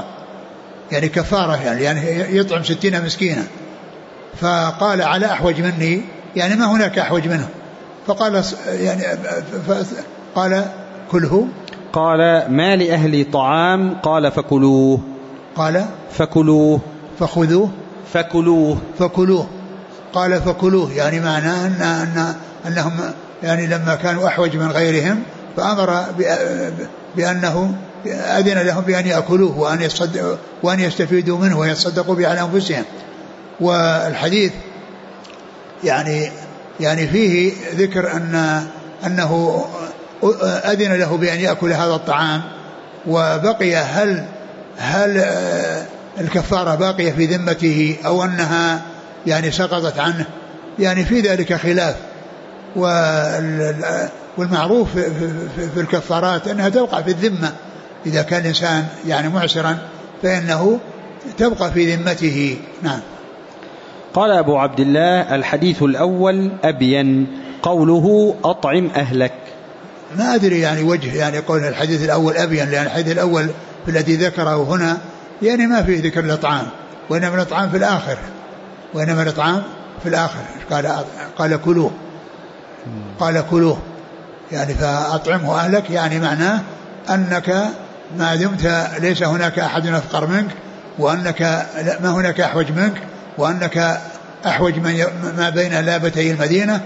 يعني يطعم 60 مسكينا. فقال على أحوج مني يعني ما هناك أحوج منه. فقال يعني قال كله. قال ما لأهلي طعام. قال فكلوه. قال فكلوه. فخذوه. فكلوه. قال فكلوه يعني معناه أنهم يعني لما كانوا أحوج من غيرهم فأمر بأنه أذن لهم بأن يأكلوه وأن يستفيدوا منه ويتصدقوا به على أنفسهم. والحديث يعني فيه ذكر أنه أذن له بأن يأكل هذا الطعام. وبقي هل الكفارة باقية في ذمته أو أنها يعني سقطت عنه يعني في ذلك خلاف. والمعروف في الكفارات أنها تبقى في الذمة إذا كان الإنسان يعني معسرا فإنه تبقى في ذمته. نعم. قال أبو عبد الله: الحديث الأول أبين، قوله أطعم أهلك. ما أدري يعني وجه يعني قول الحديث الأول أبين، لأن الحديث الأول الذي ذكره هنا يعني ما فيه ذكر الإطعام، وإنما الإطعام في الآخر، وإنما الإطعام في الآخر. قال كلوه، قال كلوه يعني فأطعمه أهلك، يعني معناه أنك ما دمت ليس هناك أحد أفقر منك، وأنك ما هناك أحوج منك، وأنك أحوج ما بين لابتي المدينة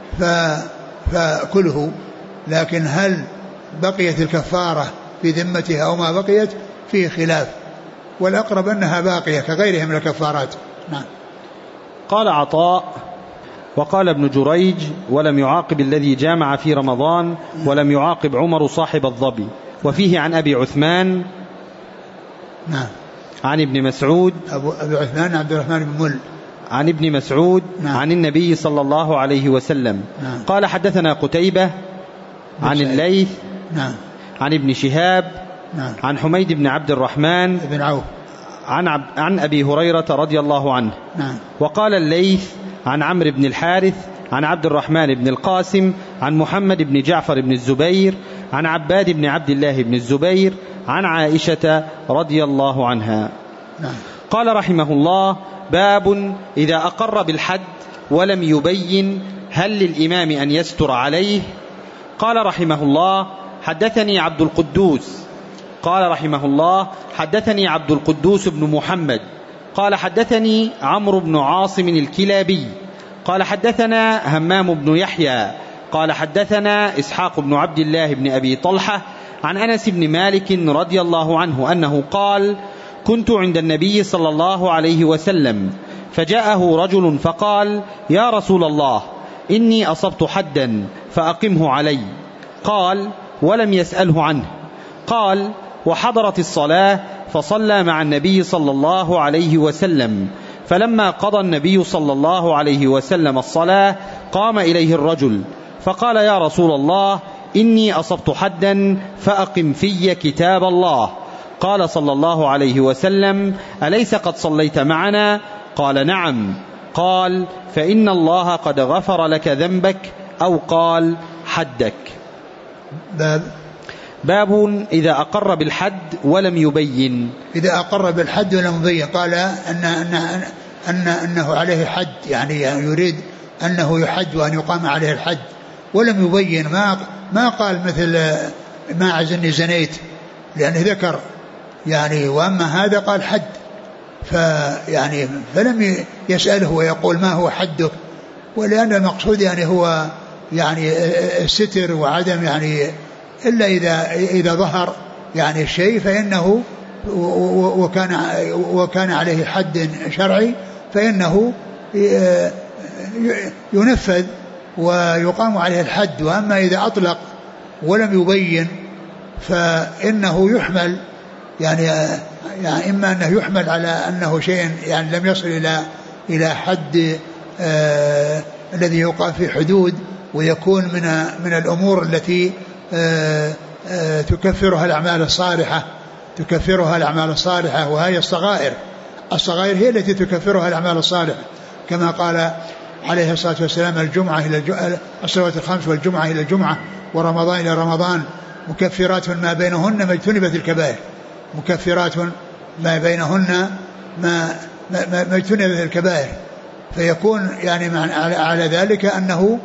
فكله. لكن هل بقيت الكفارة في ذمتها أو ما بقيت فيه خلاف، والأقرب أنها باقية كغيرها من الكفارات. نعم. قال عطاء: وقال ابن جريج: ولم يعاقب الذي جامع في رمضان، ولم يعاقب عمر صاحب الظبي. وفيه عن أبي عثمان نعم عن ابن مسعود أبي عثمان عبد الرحمن بن مل عن ابن مسعود نعم. عن النبي صلى الله عليه وسلم نعم. قال: حدثنا قتيبة عن الليث نعم. عن ابن شهاب نعم. عن حميد بن عبد الرحمن بن عوف عن أبي هريرة رضي الله عنه. نعم. وقال الليث عن عمرو بن الحارث عن عبد الرحمن بن القاسم عن محمد بن جعفر بن الزبير عن عباد بن عبد الله بن الزبير عن عائشة رضي الله عنها. نعم. قال رحمه الله: باب إذا أقر بالحد ولم يبين هل للإمام أن يستر عليه. قال رحمه الله: حدثني عبد القدوس قال رحمه الله: حدثني عبد القدوس بن محمد قال حدثني عمرو بن عاصم الكلابي قال حدثنا همام بن يحيى قال حدثنا إسحاق بن عبد الله بن أبي طلحة عن أنس بن مالك رضي الله عنه أنه قال: كنت عند النبي صلى الله عليه وسلم فجاءه رجل فقال: يا رسول الله، إني أصبت حدا فأقمه علي. قال: ولم يسأله عنه. قال: وحضرت الصلاة فصلى مع النبي صلى الله عليه وسلم، فلما قضى النبي صلى الله عليه وسلم الصلاة قام إليه الرجل فقال: يا رسول الله، إني أصبت حدا فأقم في كتاب الله. قال صلى الله عليه وسلم: أليس قد صليت معنا؟ قال: نعم. قال: فإن الله قد غفر لك ذنبك، أو قال: حدك. باب إذا أقر بالحد ولم يبين. إذا أقر بالحد ولم يبين، قال أنه عليه حد، يعني يريد أنه يحد وأن يقام عليه الحد، ولم يبين، ما قال مثل ما عزني زنيت، لأنه ذكر يعني، وأما هذا قال حد، فيعني فلم يسأله ويقول ما هو حدك، ولأن المقصود يعني هو يعني الستر وعدم يعني إلا إذا ظهر يعني الشيء فإنه وكان عليه حد شرعي فإنه ينفذ ويقام عليه الحد. وأما إذا أطلق ولم يبين فإنه يحمل يعني إما أنه يحمل على أنه شيء يعني لم يصل إلى حد الذي يقام في حدود، ويكون من الأمور التي تكفرها الأعمال الصالحة، وهي الصغائر هي التي تكفرها الأعمال الصالحة، كما قال عليه الصلاة والسلام: الجمعة إلى الصلوات الخمس والجمعة إلى الجمعة ورمضان إلى رمضان مكفرات ما بينهن ما اجتنبت الكبائر، مكفرات ما بينهن ما اجتنبت الكبائر. فيكون يعني على ذلك أنه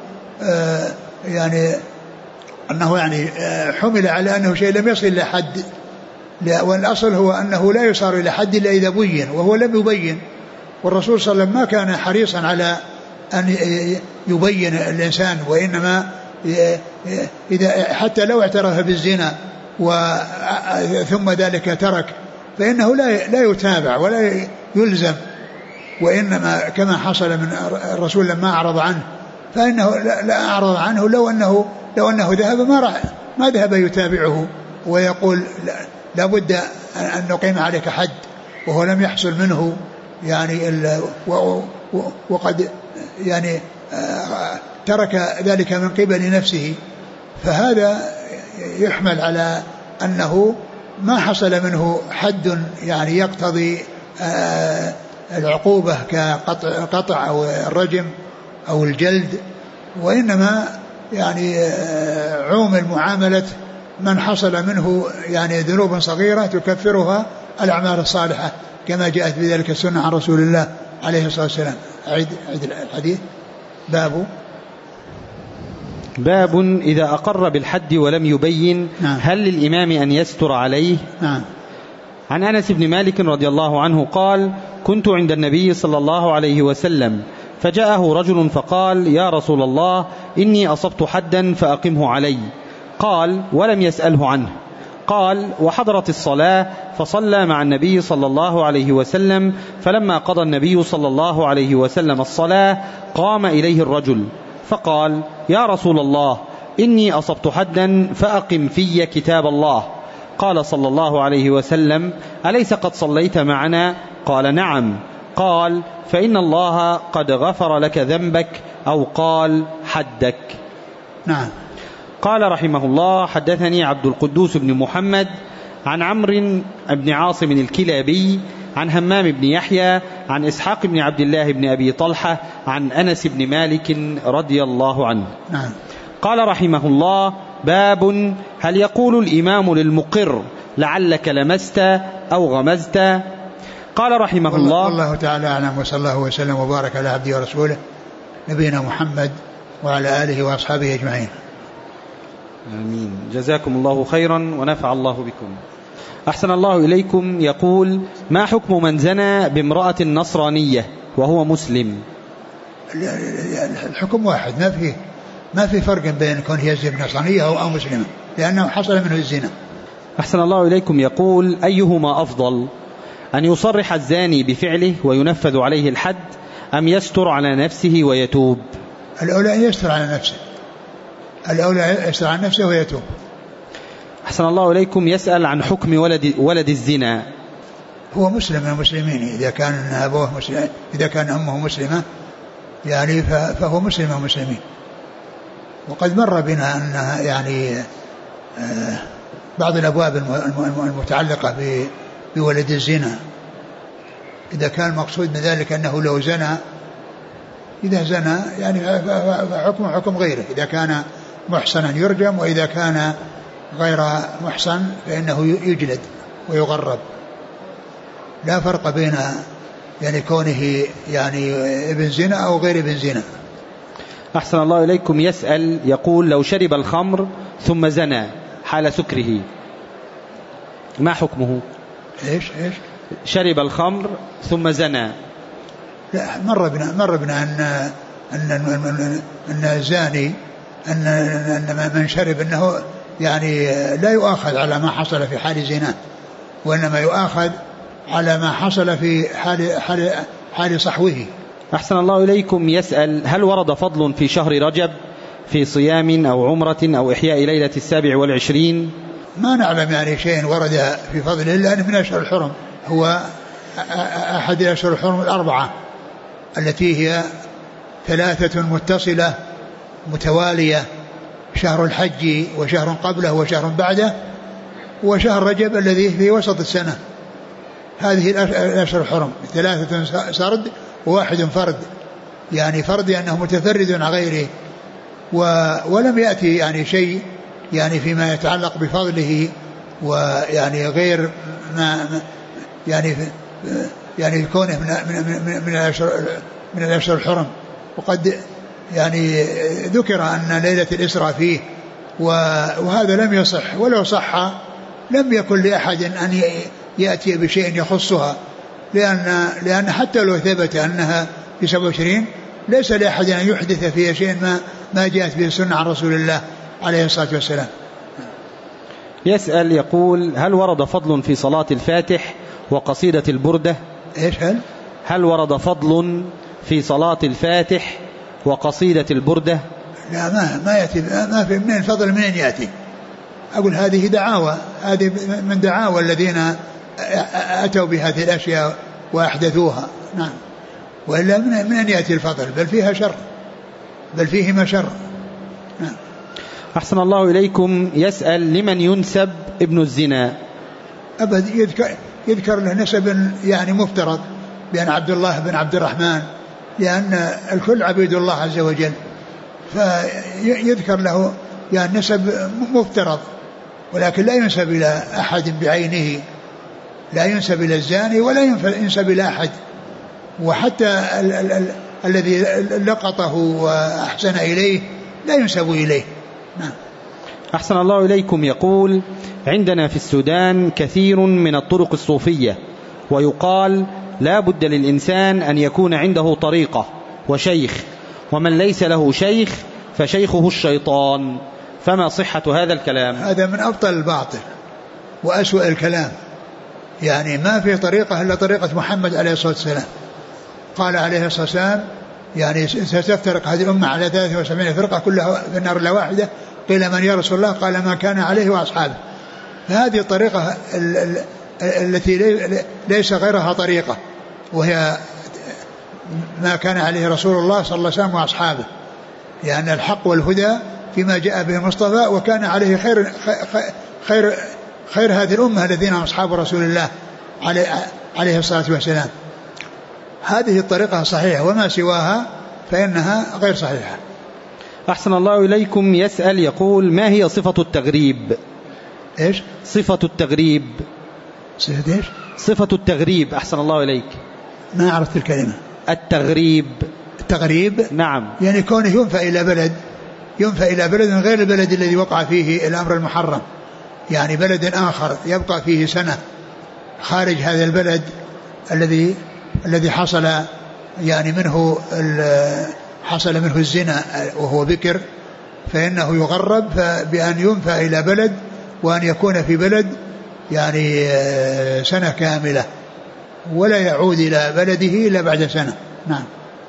حمل على أنه شيء لم يصل إلى حد، والأصل هو أنه لا يصار إلى حد إلا إذا بين، وهو لم يبين. والرسول صلى الله عليه وسلم ما كان حريصا على أن يبين الإنسان، وإنما إذا حتى لو اعترف بالزنا ثم ذلك ترك فإنه لا يتابع ولا يلزم، وإنما كما حصل من الرسول لما أعرض عنه فإنه لا أعرض عنه، لو أنه ذهب ما ذهب يتابعه ويقول لا بد أن نقيم عليك حد، وهو لم يحصل منه يعني وقد يعني ترك ذلك من قبل نفسه. فهذا يحمل على أنه ما حصل منه حد يعني يقتضي العقوبة كقطع أو الرجم أو الجلد، وإنما يعني عوم معاملة من حصل منه يعني ذنوب صغيرة تكفرها الأعمال الصالحة كما جاءت بذلك السنة عن رسول الله عليه الصلاة والسلام. عيد الحديث. باب إذا أقر بالحد ولم يبين هل للإمام أن يستر عليه؟ عن أنس بن مالك رضي الله عنه قال: كنت عند النبي صلى الله عليه وسلم فجاءه رجل فقال: يا رسول الله إني أصبت حدا فأقمه علي. قال: ولم يسأله عنه. قال: وحضرت الصلاة فصلى مع النبي صلى الله عليه وسلم، فلما قضى النبي صلى الله عليه وسلم الصلاة قام إليه الرجل فقال: يا رسول الله إني أصبت حدا فأقم في كتاب الله. قال صلى الله عليه وسلم: أليس قد صليت معنا؟ قال: نعم. قال: فإن الله قد غفر لك ذنبك، أو قال: حدك. نعم. قال رحمه الله: حدثني عبد القدوس بن محمد عن عمرو بن عاصم الكلابي عن همام بن يحيى عن إسحاق بن عبد الله بن أبي طلحة عن أنس بن مالك رضي الله عنه. نعم. قال رحمه الله: باب هل يقول الإمام للمقر لعلك لمست أو غمزت؟ قال رحمه الله: والله تعالى أعلم، وصلى الله وسلم وبارك على عبده ورسوله نبينا محمد وعلى آله وأصحابه أجمعين. آمين. جزاكم الله خيرا ونفع الله بكم. أحسن الله إليكم. يقول: ما حكم من زنى بامرأة نصرانية وهو مسلم؟ الحكم واحد، ما في فرق بين كون يزني بنصرانية أو مسلمة، لأنه حصل منه الزنا. أحسن الله إليكم. يقول: أيهما أفضل، أن يصرح الزاني بفعله وينفذ عليه الحد، أم يستر على نفسه ويتوب؟ الأولى أن يستر على نفسه، الأولى يستر على نفسه ويتوب. أحسن الله إليكم. يسأل عن حكم ولد الزنا. هو مسلم من المسلمين إذا كان أبوه مسلم، إذا كان أمه مسلمة يعني فهو مسلم من المسلمين. وقد مر بنا أن يعني بعض الأبواب المتعلقة بولد الزنا إذا كان المقصود من ذلك أنه لو زنى، إذا زنى يعني حكم غيره، إذا كان محصنا يرجم، وإذا كان غير محصن فإنه يجلد ويغرب. لا فرق بين يعني كونه يعني ابن زنا أو غير ابن زنا. أحسن الله إليكم. يسأل يقول: لو شرب الخمر ثم زنى حال سكره ما حكمه؟ إيش شرب الخمر ثم زنى. لا، مر بنا أن الزاني أن من شرب أنه يعني لا يؤاخذ على ما حصل في حال زنا، وإنما يؤاخذ على ما حصل في حال صحوه. أحسن الله إليكم. يسأل: هل ورد فضل في شهر رجب في صيام أو عمرة أو إحياء ليلة 27؟ ما نعلم يعني شيء ورد في فضله، إلا أن من أشهر الحرم، هو أحد أشهر الحرم الأربعة التي هي 3 متصلة متوالية: شهر الحج وشهر قبله وشهر بعده وشهر رجب الذي في وسط السنة. هذه الأشهر الحرم 3 سرد وواحد فرد، يعني فرد أنه متفرد عن غيره، ولم يأتي يعني شيء يعني فيما يتعلق بفضله ويعني غير ما يعني كونه من الأشهر الحرم. وقد يعني ذكر أن ليلة الإسراء فيه، وهذا لم يصح، ولو صح لم يكن لأحد أن يأتي بشيء يخصها، لأن حتى لو ثبت أنها في 27 ليس لأحد أن يحدث فيها شيء ما جاءت به السنة عن رسول الله عليه الصلاة والسلام. يسأل يقول: هل ورد فضل في صلاة الفاتح وقصيدة البردة؟ إيش هل ورد فضل في صلاة الفاتح وقصيدة البردة؟ لا، ما يأتي، ما في من فضل منين يأتي. أقول هذه دعاوى، هذه من دعاوى الذين أتوا بهذه الأشياء وأحدثوها. نعم. وإلا من أن يأتي الفضل، بل فيها شر، بل فيهما شر. نعم. أحسن الله إليكم. يسأل: لمن ينسب ابن الزنا؟ أبد يذكر له نسب يعني مفترض، بأن عبد الله بن عبد الرحمن، لأن الكل عبيد الله عز وجل، فيذكر له يعني نسب مفترض، ولكن لا ينسب إلى أحد بعينه، لا ينسب إلى الزاني ولا ينسب إلى أحد، وحتى الذي لقطه وأحسن إليه لا ينسب إليه. نعم. أحسن الله إليكم. يقول: عندنا في السودان كثير من الطرق الصوفية، ويقال لا بد للإنسان أن يكون عنده طريقة وشيخ، ومن ليس له شيخ فشيخه الشيطان، فما صحة هذا الكلام؟ هذا من أبطل الباطل وأسوأ الكلام. يعني ما في طريقة إلا طريقة محمد عليه الصلاة والسلام. قال عليه الصلاة والسلام: يعني ستفترق هذه الأمة على 73 فرقة كلها في النار إلا واحدة. قيل: من يا رسول الله؟ قال: ما كان عليه وأصحابه. فهذه الطريقة التي ليس غيرها طريقة، وهي ما كان عليه رسول الله صلى الله عليه وسلم وأصحابه، لأن الحق والهدى فيما جاء به المصطفى، وكان عليه خير هذه الأمة الذين هم أصحاب رسول الله عليه الصلاة والسلام. هذه الطريقة صحيحة، وما سواها فإنها غير صحيحة. أحسن الله إليكم. يسأل يقول: ما هي صفة التغريب؟ إيش صفة التغريب؟ صفة إيش؟ صفة التغريب. أحسن الله إليك. ما عرفت الكلمة. التغريب. التغريب؟ نعم. يعني كونه ينفى إلى بلد غير البلد الذي وقع فيه الأمر المحرم، يعني بلد آخر يبقى فيه سنة خارج هذا البلد الذي حصل يعني منه الزنا وهو بكر، فإنه يغرب بأن ينفى إلى بلد، وأن يكون في بلد يعني سنة كاملة، ولا يعود إلى بلده إلا بعد سنة. نعم.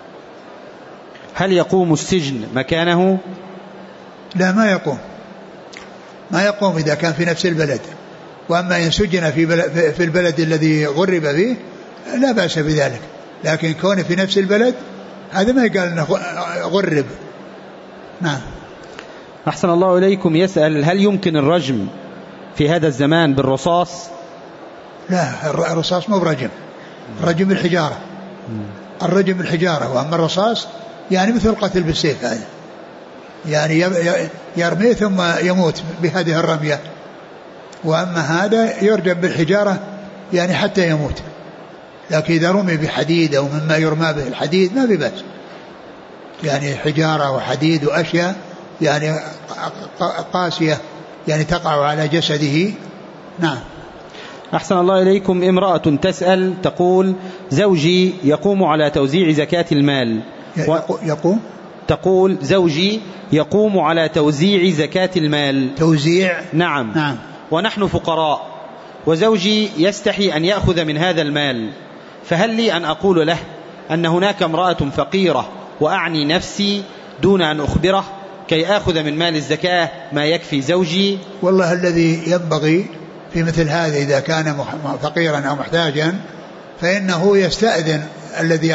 هل يقوم السجن مكانه؟ لا، ما يقوم إذا كان في نفس البلد. وأما إن سجن في البلد الذي غرب فيه لا بأس بذلك، لكن كونه في نفس البلد هذا ما يقال أنه غرب. نعم. أحسن الله إليكم. يسأل: هل يمكن الرجم في هذا الزمان بالرصاص؟ لا، الرصاص مو برجم، الرجم بالحجارة. الرجم بالحجارة، وأما الرصاص يعني مثل القتل بالسيف، هذا يعني يرميه ثم يموت بهذه الرمية، وأما هذا يرجم بالحجارة يعني حتى يموت. لكن إذا رمي بحديد أو مما يرمى به الحديد ما ببأس، يعني حجارة وحديد وأشياء يعني قاسية يعني تقع على جسده. نعم. أحسن الله إليكم. امرأة تسأل تقول: زوجي يقوم على توزيع زكاة المال. تقول: زوجي يقوم على توزيع زكاة المال. توزيع؟ نعم. ونحن فقراء، وزوجي يستحي أن يأخذ من هذا المال، فهل لي أن أقول له أن هناك امرأة فقيرة وأعني نفسي دون أن أخبره كي آخذ من مال الزكاة ما يكفي زوجي؟ والله الذي ينبغي في مثل هذا إذا كان فقيرا أو محتاجا فإنه يستأذن الذي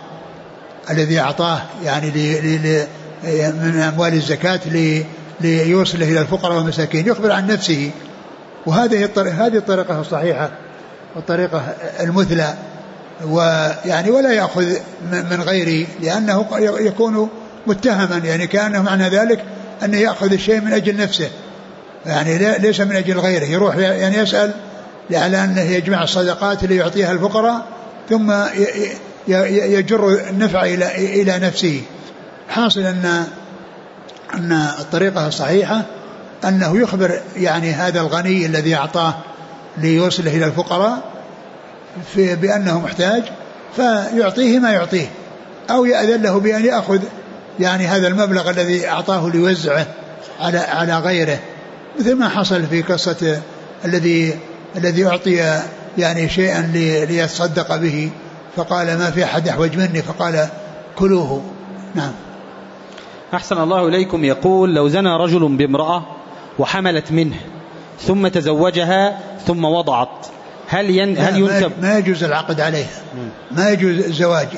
أعطاه يعني من أموال الزكاة ليوصله إلى الفقراء والمساكين، يخبر عن نفسه. وهذه الطريقة الصحيحة والطريقة المثلى، ويعني ولا يأخذ من غيره، لأنه يكون متهما، يعني كأنه معنى ذلك أن يأخذ الشيء من أجل نفسه، يعني ليس من أجل غيره. يروح يعني يسأل على أنه يجمع الصدقات ليعطيها الفقراء ثم يجر النفع إلى نفسه. حاصل أن الطريقة الصحيحة أنه يخبر يعني هذا الغني الذي أعطاه ليوصله إلى الفقراء بأنه محتاج، فيعطيه ما يعطيه، أو يأذن له بأن يأخذ يعني هذا المبلغ الذي أعطاه ليوزعه على غيره، مثل ما حصل في قصة الذي أعطي يعني شيئا ليتصدق به، فقال: ما في أحد أحوج مني، فقال: كلوه. نعم. أحسن الله إليكم. يقول: لو زنى رجل بامرأة وحملت منه ثم تزوجها ثم وضعت، هل ينسب؟ ما يجوز العقد عليها، ما يجوز الزواج،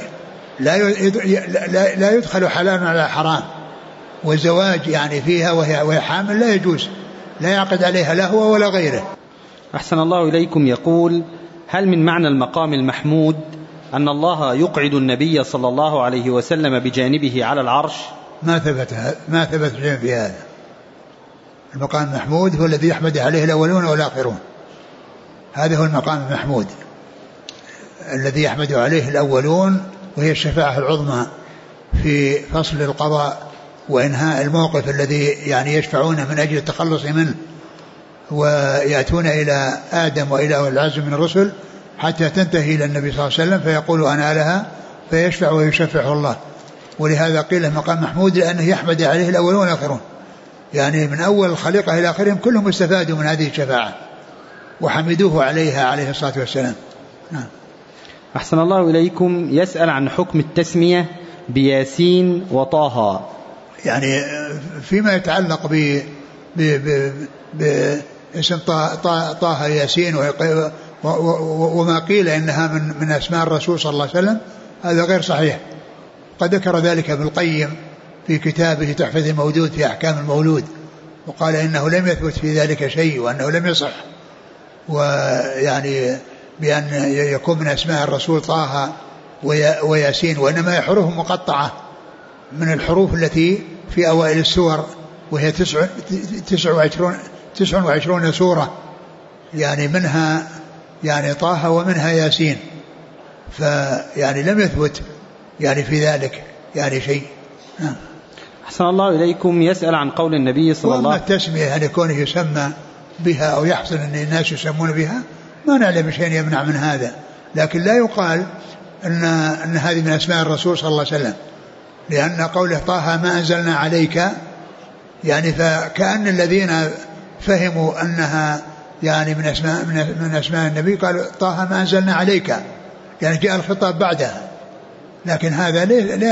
لا يدخل حلال على حرام، والزواج يعني فيها وهي حامل لا يجوز، لا يعقد عليها لا هو ولا غيره. أحسن الله إليكم. يقول: هل من معنى المقام المحمود أن الله يقعد النبي صلى الله عليه وسلم بجانبه على العرش؟ ما ثبت شيء في هذا. المقام المحمود هو الذي يحمد عليه الأولون والآخرون، هذا هو المقام المحمود الذي يحمد عليه الأولون، وهي الشفاعة العظمى في فصل القضاء وإنهاء الموقف الذي يعني يشفعون من أجل التخلص منه، ويأتون إلى آدم وإلى العز من الرسل حتى تنتهي إلى النبي صلى الله عليه وسلم فيقول أنا لها، فيشفع ويشفعه الله. ولهذا قيل مقام محمود لأنه يحمد عليه الأولون والآخرون، يعني من أول الخليقة إلى آخرهم كلهم استفادوا من هذه الشفاعة وحمدوه عليها عليه الصلاة والسلام. نعم. أحسن الله إليكم. يسأل عن حكم التسمية بياسين وطه، يعني فيما يتعلق باسم طه ياسين وما قيل إنها من أسماء الرسول صلى الله عليه وسلم، هذا غير صحيح. قد ذكر ذلك ابن القيم في كتابه تحفة المولود في أحكام المولود، وقال إنه لم يثبت في ذلك شيء وأنه لم يصح، ويعني بأن يكون من أسماء الرسول طه وياسين، وإنما هي حروف مقطعة من الحروف التي في أوائل السور، وهي 29 سورة، يعني منها يعني طه ومنها ياسين، فيعني لم يثبت يعني في ذلك يعني شيء. أحسن الله إليكم. يسأل عن قول النبي صلى الله عليه وسلم التسمية أن يكون يسمى بها أو يحصل أن الناس يسمون بها، ما نعلم شيء يمنع من هذا، لكن لا يقال أن هذه من أسماء الرسول صلى الله عليه وسلم، لأن قوله طه ما أنزلنا عليك، يعني فكأن الذين فهموا أنها يعني من أسماء النبي قالوا طه ما أنزلنا عليك، يعني جاء الخطاب بعدها، لكن هذا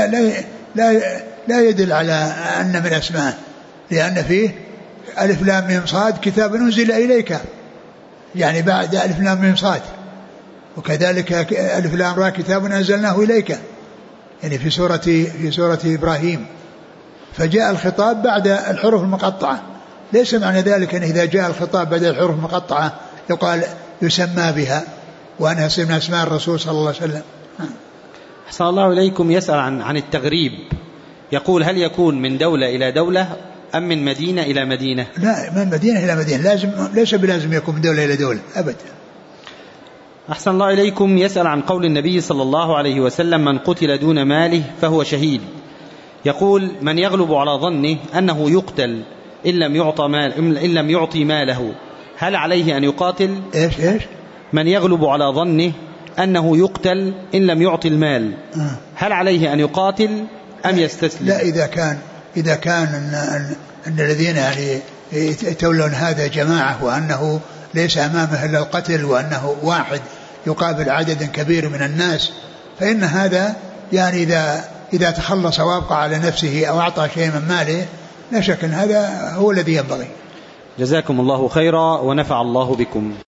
لا يدل على أن من أسماء، لأن فيه ألف لام ميم صاد كتاب أنزل إليك، يعني بعد ألف لام ميم صاد، وكذلك ألف لام را كتاب أنزلناه إليك، يعني في سورة إبراهيم، فجاء الخطاب بعد الحروف المقطعة. ليس معنى ذلك أن إذا جاء الخطاب بعد الحروف المقطعة يقال يسمى بها وأنها من أسماء الرسول صلى الله عليه وسلم. أحسن الله إليكم. يسأل عن التغريب، يقول هل يكون من دولة إلى دولة أم من مدينة إلى مدينة؟ لا، من مدينة إلى مدينة، ليس بلازم يكون من دولة إلى دولة أبدا. أحسن الله إليكم. يسأل عن قول النبي صلى الله عليه وسلم من قتل دون ماله فهو شهيد، يقول من يغلب على ظنه أنه يقتل إن لم يعطي ماله، هل عليه أن يقاتل؟ إيش من يغلب على ظنه أنه يقتل إن لم يعطي المال، هل عليه أن يقاتل أم يستسلم؟ لا، إذا كان أن الذين يعني يتولون هذا جماعة، وأنه ليس أمامه إلا القتل، وأنه واحد يقابل عدد كبير من الناس، فإن هذا يعني إذا تخلص وابقى على نفسه أو أعطى شيء من ماله، لا شك أن هذا هو الذي ينبغي. جزاكم الله خيرا ونفع الله بكم.